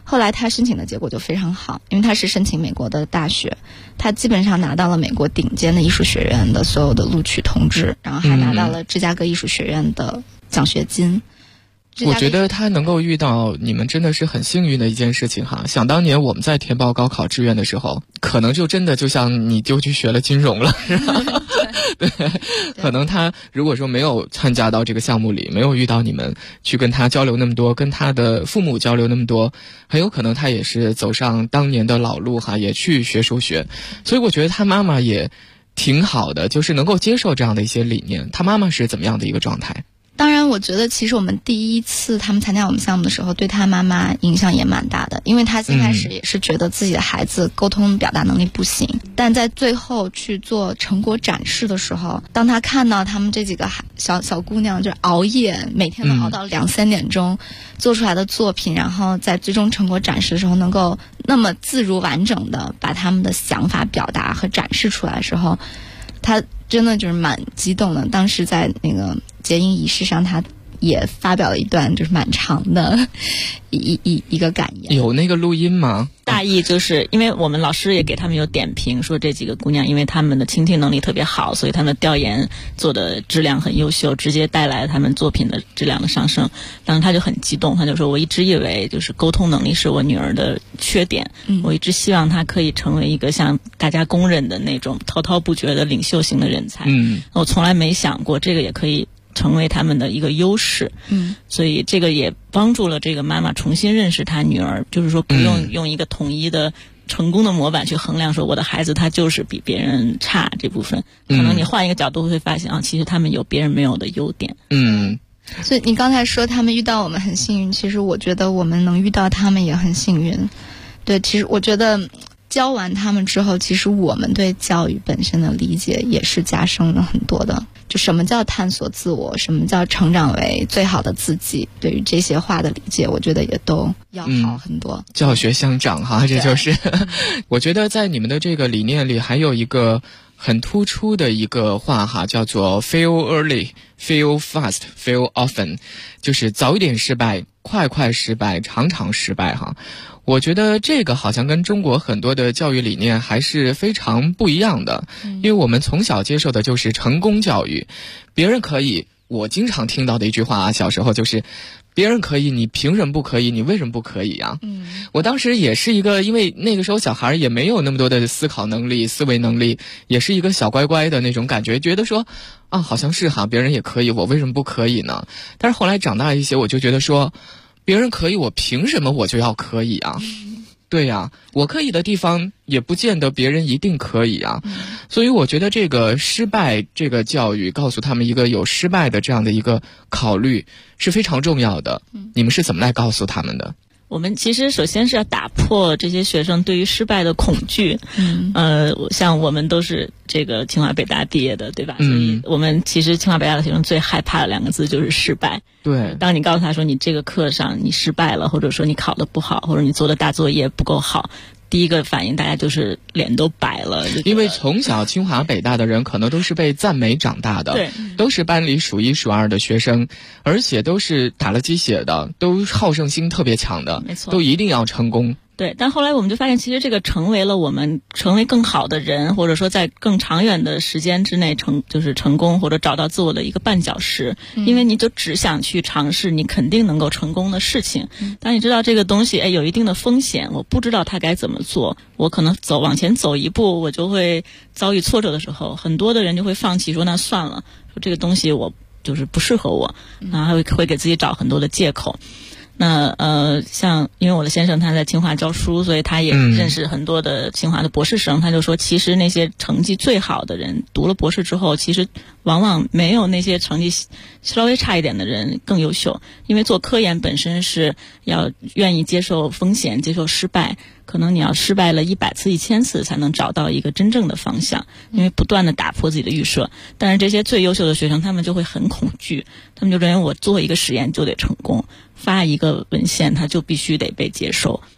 后来他申请的结果就非常好，因为他是申请美国的大学，他基本上拿到了美国顶尖的艺术学院的所有的录取通知，然后还拿到了芝加哥艺术学院的奖学金。 我觉得他能够遇到你们真的是很幸运的一件事情哈。想当年我们在填报高考志愿的时候，可能就真的就像你就去学了金融了，是吧？对，可能他如果说没有参加到这个项目里，没有遇到你们去跟他交流那么多，跟他的父母交流那么多，很有可能他也是走上当年的老路哈，也去学数学。所以我觉得他妈妈也挺好的，就是能够接受这样的一些理念。他妈妈是怎么样的一个状态？ 当然我觉得其实我们第一次他们参加我们项目的时候，对他妈妈影响也蛮大的，因为他先开始也是觉得自己的孩子沟通表达能力不行，但在最后去做成果展示的时候，当他看到他们这几个小姑娘就熬夜，每天都熬到2-3点钟做出来的作品，然后在最终成果展示的时候能够那么自如完整的把他们的想法表达和展示出来的时候，他真的就是蛮激动的。当时在那个结营仪式上，他也发表了一段就是蛮长的一个感言。 有那个录音吗？ 大意就是因为我们老师也给他们有点评，说这几个姑娘因为他们的倾听能力特别好，所以他们的调研做的质量很优秀，直接带来他们作品的质量的上升。当时他就很激动，他就说我一直以为就是沟通能力是我女儿的缺点，我一直希望她可以成为一个像大家公认的那种滔滔不绝的领袖型的人才。我从来没想过这个也可以成为他们的一个优势。所以这个也帮助了这个妈妈重新认识她女儿，就是说不用用一个统一的成功的模板去衡量说我的孩子他就是比别人差，这部分可能你换一个角度会发现啊，其实他们有别人没有的优点。 所以你刚才说他们遇到我们很幸运，其实我觉得我们能遇到他们也很幸运。对，其实我觉得教完他们之后，其实我们对教育本身的理解也是加深了很多的。就什么叫探索自我，什么叫成长为最好的自己，对于这些话的理解，我觉得也都要好很多。 教学相长哈，这就是我觉得在你们的这个理念里还有一个很突出的一个话哈，叫做 fail early, fail fast, fail often， 就是早一点失败，快快失败，常常失败哈。我觉得这个好像跟中国很多的教育理念还是非常不一样的，因为我们从小接受的就是成功教育，别人可以，我经常听到的一句话啊，小时候就是别人可以，你凭什么不可以？你为什么不可以啊？我当时也是一个，因为那个时候小孩也没有那么多的思考能力、思维能力，也是一个小乖乖的那种感觉，觉得说啊，好像是哈，别人也可以，我为什么不可以呢？但是后来长大一些，我就觉得说，别人可以，我凭什么我就要可以啊？对呀，我可以的地方也不见得别人一定可以啊。所以我觉得这个失败这个教育，告诉他们一个有失败的这样的一个考虑是非常重要的。你们是怎么来告诉他们的？ 我们其实首先是要打破这些学生对于失败的恐惧。像我们都是这个清华北大毕业的，对吧？所以我们其实清华北大的学生最害怕的2个字就是失败。 对， 当你告诉他说你这个课上你失败了，或者说你考得不好，或者你做的大作业不够好，第一个反应大家就是脸都白了。 因为从小清华北大的人可能都是被赞美长大的， 对， 都是班里数1数2的学生，而且都是打了鸡血的，都好胜心特别强的， 没错， 都一定要成功。 对，但后来我们就发现，其实这个成为了我们成为更好的人，或者说在更长远的时间之内就是成功或者找到自我的一个绊脚石。因为你就只想去尝试你肯定能够成功的事情。当你知道这个东西有一定的风险，我不知道它该怎么做，我可能往前走一步我就会遭遇挫折的时候，很多的人就会放弃，说那算了，说这个东西我就是不适合我，然后会给自己找很多的借口。那像因为我的先生他在清华教书，所以他也认识很多的清华的博士生，他就说其实那些成绩最好的人读了博士之后，其实往往没有那些成绩稍微差一点的人更优秀，因为做科研本身是要愿意接受风险，接受失败，可能你要失败了100次1000次才能找到一个真正的方向，因为不断的打破自己的预设。但是这些最优秀的学生他们就会很恐惧，他们就认为我做一个实验就得成功，发一个文献它就必须得被接受，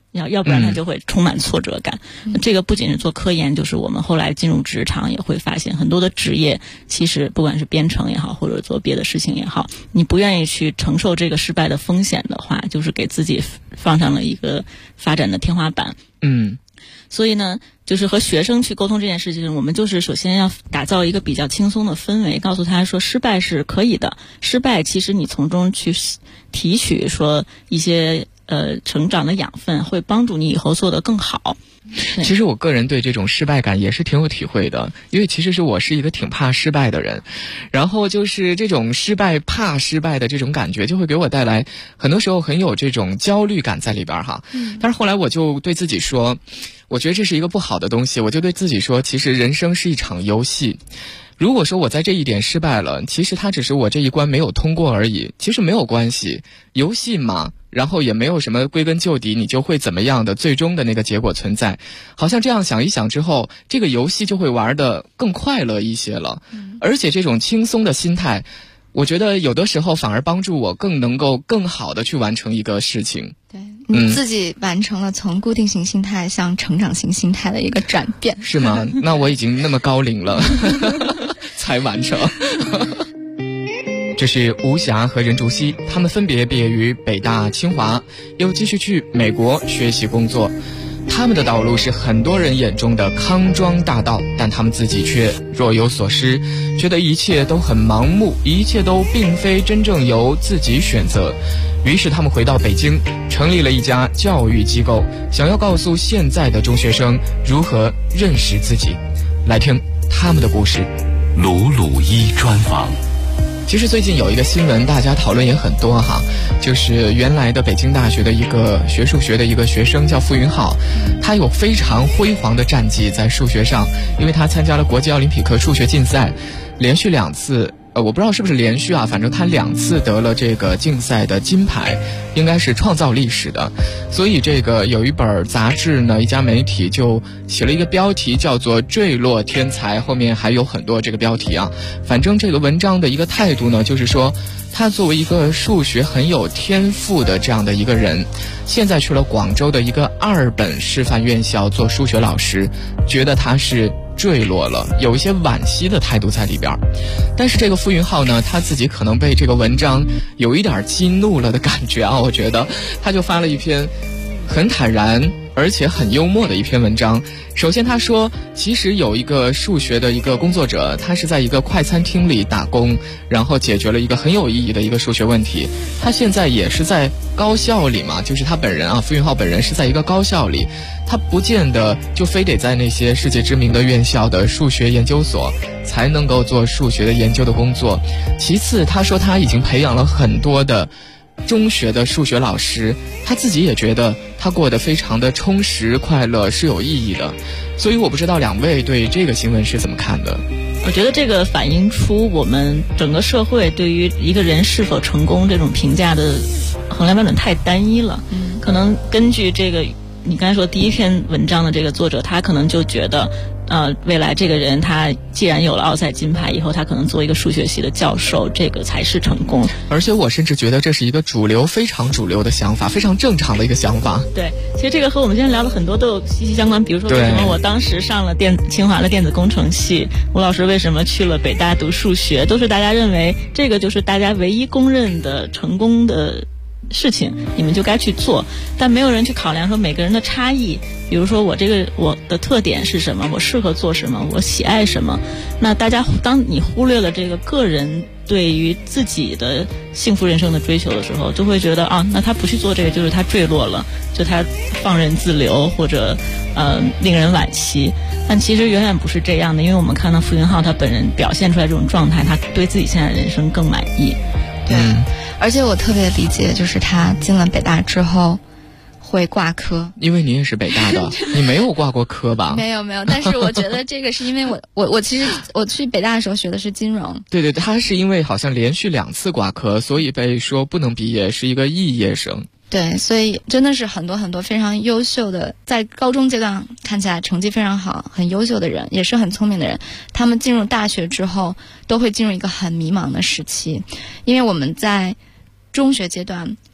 要不然他就会充满挫折感。这个不仅是做科研，就是我们后来进入职场也会发现，很多的职业其实不管是编程也好，或者做别的事情也好，你不愿意去承受这个失败的风险的话，就是给自己放上了一个发展的天花板。所以呢，就是和学生去沟通这件事情，我们就是首先要打造一个比较轻松的氛围，告诉他说失败是可以的，失败其实你从中去提取说一些成长的养分，会帮助你以后做得更好。 其实我个人对这种失败感也是挺有体会的，因为其实我是一个挺怕失败的人，然后就是这种怕失败的这种感觉就会给我带来很多时候很有这种焦虑感在里边哈。但是后来我就对自己说，我觉得这是一个不好的东西，我就对自己说，其实人生是一场游戏，如果说我在这一点失败了，其实它只是我这一关没有通过而已，其实没有关系，游戏嘛，然后也没有什么归根究底你就会怎么样的最终的那个结果存在。好像这样想一想之后，这个游戏就会玩得更快乐一些了。而且这种轻松的心态，我觉得有的时候反而帮助我更能够更好的去完成一个事情。 对，你自己完成了从固定型心态向成长型心态的一个转变。 是吗？那我已经那么高龄了才完成这是吴霞和任竹溪，他们分别毕业于北大清华，又继续去美国学习工作。他们的道路是很多人眼中的康庄大道，但他们自己却若有所失，觉得一切都很盲目，一切都并非真正由自己选择。于是他们回到北京，成立了一家教育机构，想要告诉现在的中学生如何认识自己。来听他们的故事。 鲁鲁一专访。 其实最近有一个新闻大家讨论也很多哈，就是原来的北京大学的一个学数学的一个学生叫付云浩，他有非常辉煌的战绩在数学上，因为他参加了国际奥林匹克数学竞赛，连续2次我不知道是不是连续啊，反正他2次得了这个竞赛的金牌，应该是创造历史的。所以这个有一本杂志呢，一家媒体就写了一个标题叫做坠落天才，后面还有很多这个标题啊。反正这个文章的一个态度呢，就是说他作为一个数学很有天赋的这样的一个人，现在去了广州的一个2本师范院校做数学老师，觉得他是坠落了，有一些惋惜的态度在里边。但是这个付云浩呢，他自己可能被这个文章有一点激怒了的感觉啊，我觉得他就发了一篇很坦然而且很幽默的一篇文章。首先他说，其实有一个数学的一个工作者，他是在一个快餐厅里打工，然后解决了一个很有意义的一个数学问题。他现在也是在高校里嘛，就是他本人啊，付云浩本人是在一个高校里，他不见得就非得在那些世界知名的院校的数学研究所才能够做数学的研究的工作。其次他说他已经培养了很多的中学的数学老师，他自己也觉得他过得非常的充实快乐，是有意义的。所以我不知道2位对这个新闻是怎么看的。 我觉得这个反映出我们整个社会对于一个人是否成功这种评价的衡量标准太单一了。可能根据这个你刚才说第一篇文章的这个作者，他可能就觉得未来这个人他既然有了奥赛金牌，以后他可能做一个数学系的教授，这个才是成功。 而且我甚至觉得这是一个非常主流的想法，非常正常的一个想法。 对，其实这个和我们今天聊的很多都有息息相关。比如说为什么我当时上了清华的电子工程系，吴老师为什么去了北大读数学，都是大家认为这个就是大家唯一公认的成功的事情，你们就该去做。但没有人去考量说每个人的差异，比如说我的特点是什么，我适合做什么，我喜爱什么。那大家当你忽略了这个个人对于自己的幸福人生的追求的时候，就会觉得那他不去做这个就是他坠落了，就他放任自流，或者令人惋惜。但其实远远不是这样的，因为我们看到付云浩他本人表现出来这种状态，他对自己现在的人生更满意。 对，而且我特别理解，就是他进了北大之后会挂科。 因为你也是北大的你没有挂过科吧？ 没有，但是我觉得这个是因为我其实我去北大的时候学的是金融。 对，他是因为好像连续2次挂科，所以被说不能毕业，是一个肄业生。 对，所以真的是很多很多非常优秀的，在高中阶段看起来成绩非常好很优秀的人，也是很聪明的人，他们进入大学之后都会进入一个很迷茫的时期。因为我们在中学阶段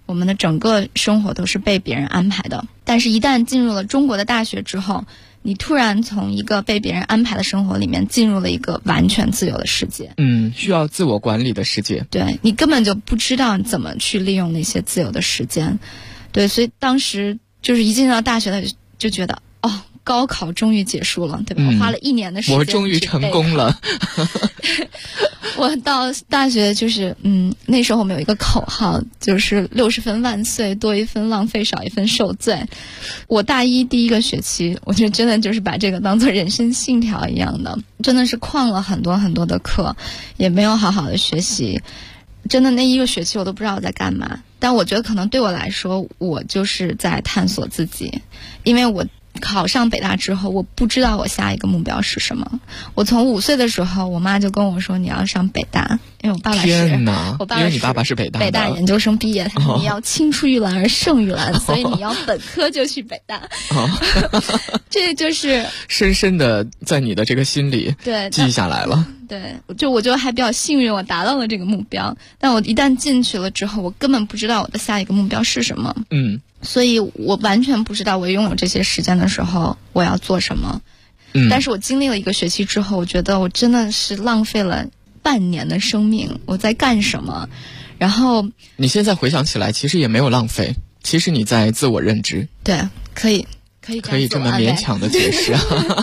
我们的整个生活都是被别人安排的。但是一旦进入了中国的大学之后，你突然从一个被别人安排的生活里面进入了一个完全自由的世界， 需要自我管理的世界。 对，你根本就不知道怎么去利用那些自由的时间。对，所以当时就是一进到大学的就觉得，高考终于结束了，对吧？我花了1年的时间， 我终于成功了。 我到大学就是那时候我们有一个口号，就是60分万岁，多一分浪费，少一分受罪。我大一第一个学期，我就真的就是把这个当做人生信条一样的，真的是旷了很多很多的课，也没有好好的学习。真的那1个学期我都不知道我在干嘛，但我觉得可能对我来说，我就是在探索自己。因为我考上北大之后，我不知道我下一个目标是什么。我从5岁的时候，我妈就跟我说你要上北大，因为我爸爸是， 因为你爸爸是北大研究生毕业，他说你要青出于蓝而胜于蓝，所以你要本科就去北大。这就是深深的在你的这个心里记下来了。 对，我就还比较幸运，我达到了这个目标。但我一旦进去了之后，我根本不知道我的下一个目标是什么。所以我完全不知道我拥有这些时间的时候我要做什么。但是我经历了1个学期之后，我觉得我真的是浪费了半年的生命，我在干什么？然后你现在回想起来，其实也没有浪费，其实你在自我认知。 对，可以这么勉强的解释啊。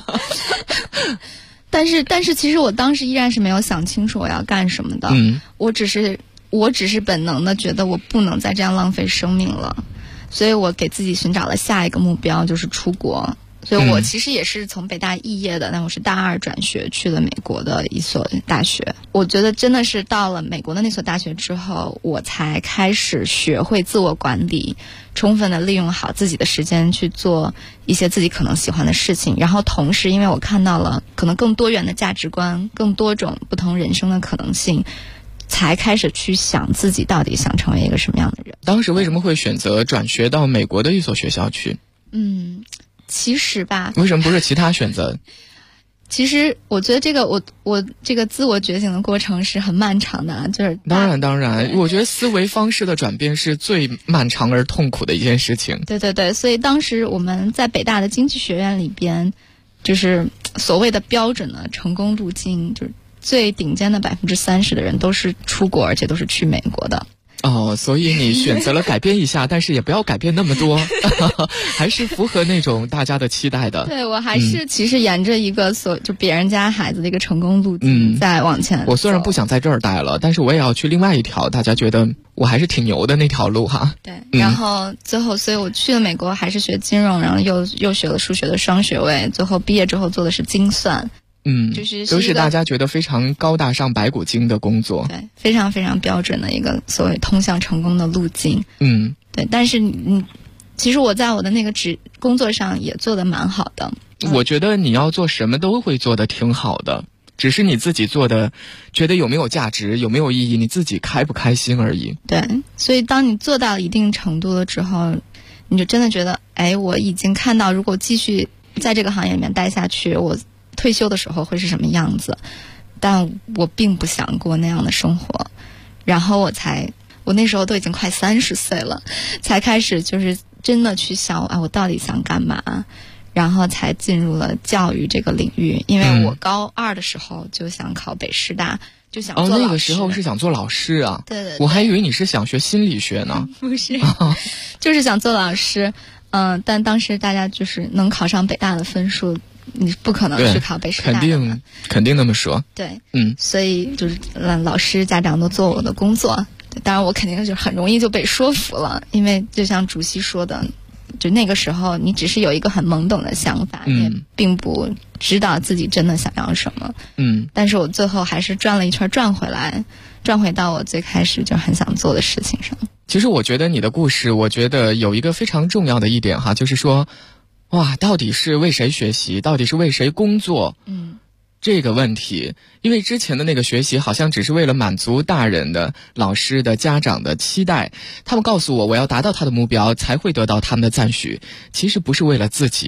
但是其实我当时依然是没有想清楚我要干什么的。我只是本能的觉得我不能再这样浪费生命了，所以我给自己寻找了下一个目标，就是出国。所以我其实也是从北大肄业的，但我是大2转学去了美国的一所大学。我觉得真的是到了美国的那所大学之后，我才开始学会自我管理，充分的利用好自己的时间去做一些自己可能喜欢的事情。然后同时因为我看到了可能更多元的价值观，更多种不同人生的可能性，才开始去想自己到底想成为一个什么样的人。 当时为什么会选择转学到美国的一所学校去？ 其实吧， 为什么不是其他选择？ 其实我觉得这个我这个自我觉醒的过程是很漫长的，就是当然，我觉得思维方式的转变是最漫长而痛苦的一件事情。 对，所以当时我们在北大的经济学院里边，就是所谓的标准的成功路径，就是最顶尖的30%的人都是出国，而且都是去美国的。 所以你选择了改变一下，但是也不要改变那么多，还是符合那种大家的期待的。 对，我还是其实沿着一个就别人家孩子的一个成功路径再往前。 我虽然不想在这儿待了，但是我也要去另外一条大家觉得我还是挺牛的那条路哈。 对，然后最后，所以我去了美国还是学金融，然后又学了数学的双学位，最后毕业之后做的是精算。 都是大家觉得非常高大上白骨精的工作。 对，非常非常标准的一个所谓通向成功的路径。对，但是其实我在我的那个工作上也做得蛮好的。 我觉得你要做什么都会做得挺好的，只是你自己做的觉得有没有价值，有没有意义，你自己开不开心而已。 对，所以当你做到一定程度了之后，你就真的觉得我已经看到如果继续在这个行业里面待下去，我退休的时候会是什么样子，但我并不想过那样的生活。然后我那时候都已经快30岁了，才开始就是真的去想我到底想干嘛，然后才进入了教育这个领域。因为我高2的时候就想考北师大，就想做老师。 那个时候是想做老师啊？ 对， 我还以为你是想学心理学呢。 不是，就是想做老师。但当时大家就是能考上北大的分数，你不可能去考北师大的。 肯定那么说。 对，所以就是老师家长都做我的工作。当然我肯定就很容易就被说服了，因为就像主席说的，就那个时候你只是有一个很懵懂的想法，也并不知道自己真的想要什么。但是我最后还是转了一圈转回到我最开始就很想做的事情上。 其实我觉得你的故事，我觉得有一个非常重要的一点哈，就是说到底是为谁学习，到底是为谁工作？这个问题，因为之前的那个学习好像只是为了满足大人的、老师的、家长的期待，他们告诉我要达到他的目标才会得到他们的赞许，其实不是为了自己。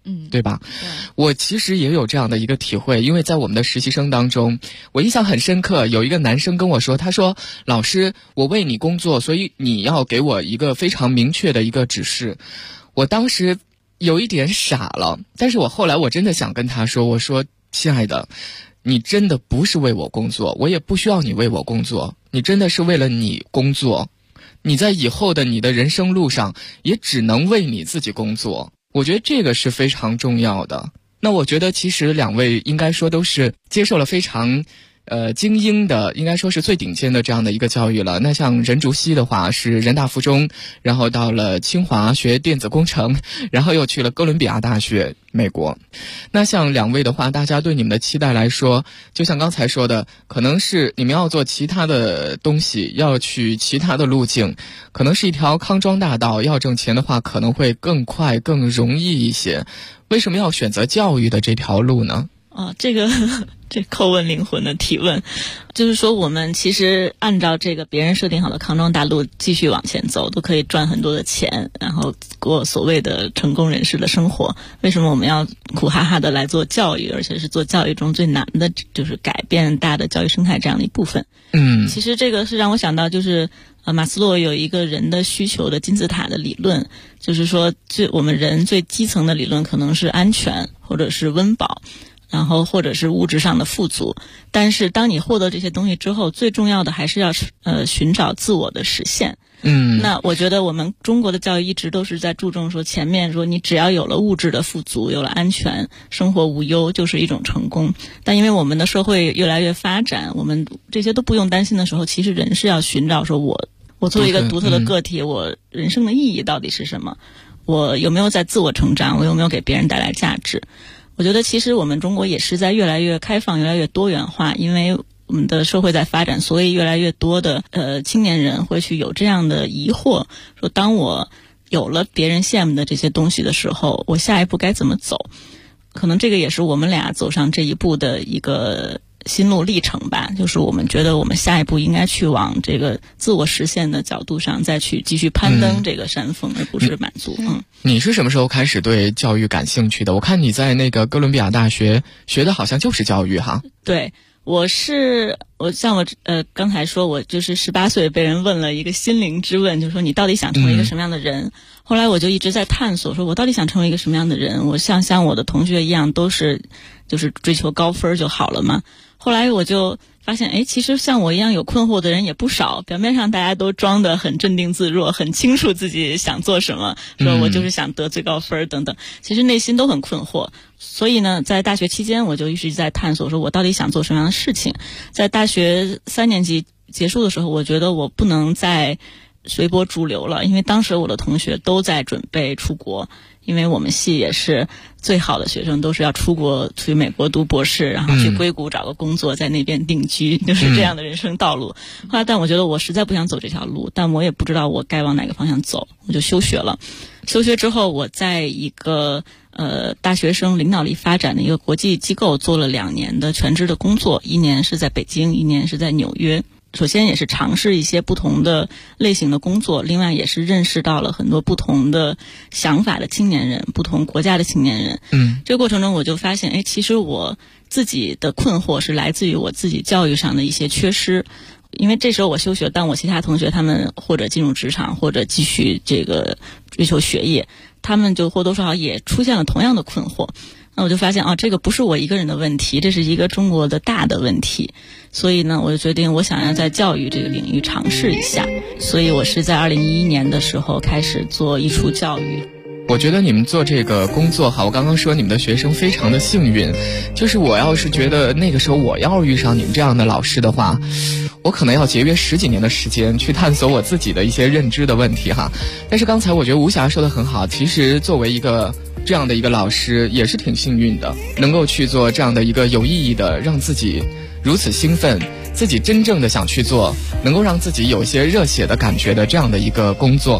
对吧？我其实也有这样的一个体会，因为在我们的实习生当中，我印象很深刻，有一个男生跟我说，他说老师，我为你工作，所以你要给我一个非常明确的一个指示。我当时有一点傻了，但是我后来我真的想跟他说，我说亲爱的，你真的不是为我工作，我也不需要你为我工作，你真的是为了你工作，你在以后的你的人生路上也只能为你自己工作。我觉得这个是非常重要的。那我觉得其实两位应该说都是接受了非常精英的，应该说是最顶尖的这样的一个教育了。那像任竹溪的话是人大附中，然后到了清华学电子工程，然后又去了哥伦比亚大学美国。那像两位的话，大家对你们的期待来说，就像刚才说的，可能是你们要做其他的东西，要去其他的路径，可能是一条康庄大道，要挣钱的话可能会更快更容易一些。为什么要选择教育的这条路呢？ 这叩问灵魂的提问，就是说我们其实按照这个别人设定好的康庄大路继续往前走，都可以赚很多的钱，然后过所谓的成功人士的生活。为什么我们要苦哈哈的来做教育，而且是做教育中最难的，就是改变大的教育生态这样的一部分？其实这个是让我想到，就是马斯洛有一个人的需求的金字塔的理论，就是说我们人最基层的理论可能是安全或者是温饱，然后或者是物质上的富足，但是当你获得这些东西之后，最重要的还是要寻找自我的实现。那我觉得我们中国的教育一直都是在注重说，前面说你只要有了物质的富足，有了安全，生活无忧，就是一种成功。但因为我们的社会越来越发展，我们这些都不用担心的时候，其实人是要寻找说我作为一个独特的个体，我人生的意义到底是什么？我有没有在自我成长？我有没有给别人带来价值？我觉得其实我们中国也是在越来越开放，越来越多元化，因为我们的社会在发展，所以越来越多的青年人会去有这样的疑惑，说当我有了别人羡慕的这些东西的时候，我下一步该怎么走？可能这个也是我们俩走上这一步的一个心路历程吧，就是我们觉得我们下一步应该去往这个自我实现的角度上再去继续攀登这个山峰，而不是满足。 你是什么时候开始对教育感兴趣的？我看你在那个哥伦比亚大学学的好像就是教育哈。 对，我刚才说我就是18岁被人问了一个心灵之问，就是说你到底想成为一个什么样的人？后来我就一直在探索，说我到底想成为一个什么样的人？我像我的同学一样，都是就是追求高分就好了嘛。后来我就发现，其实像我一样有困惑的人也不少。表面上大家都装得很镇定自若，很清楚自己想做什么，说我就是想得最高分等等，其实内心都很困惑。所以呢，在大学期间我就一直在探索，说我到底想做什么样的事情。在大学3年级结束的时候，我觉得我不能再随波逐流了，因为当时我的同学都在准备出国，因为我们系也是最好的学生都是要出国去美国读博士，然后去硅谷找个工作，在那边定居，就是这样的人生道路。后来但我觉得我实在不想走这条路，但我也不知道我该往哪个方向走，我就休学了。休学之后，我在一个大学生领导力发展的一个国际机构做了2年的全职的工作，1年是在北京，1年是在纽约。首先也是尝试一些不同的类型的工作，另外也是认识到了很多不同的想法的青年人，不同国家的青年人。这个过程中我就发现，其实我自己的困惑是来自于我自己教育上的一些缺失。因为这时候我休学，但我其他同学他们或者进入职场，或者继续这个追求学业，他们就或多或少也出现了同样的困惑。那我就发现这个不是我一个人的问题，这是一个中国的大的问题。所以呢，我就决定我想要在教育这个领域尝试一下。所以我是在2011年的时候开始做艺术教育。 我觉得你们做这个工作我刚刚说你们的学生非常的幸运，就是我要是觉得那个时候我要遇上你们这样的老师的话，我可能要节约10几年的时间去探索我自己的一些认知的问题哈。但是刚才我觉得吴霞说的很好，其实作为一个这样的一个老师也是挺幸运的，能够去做这样的一个有意义的，让自己如此兴奋，自己真正的想去做，能够让自己有一些热血的感觉的这样的一个工作。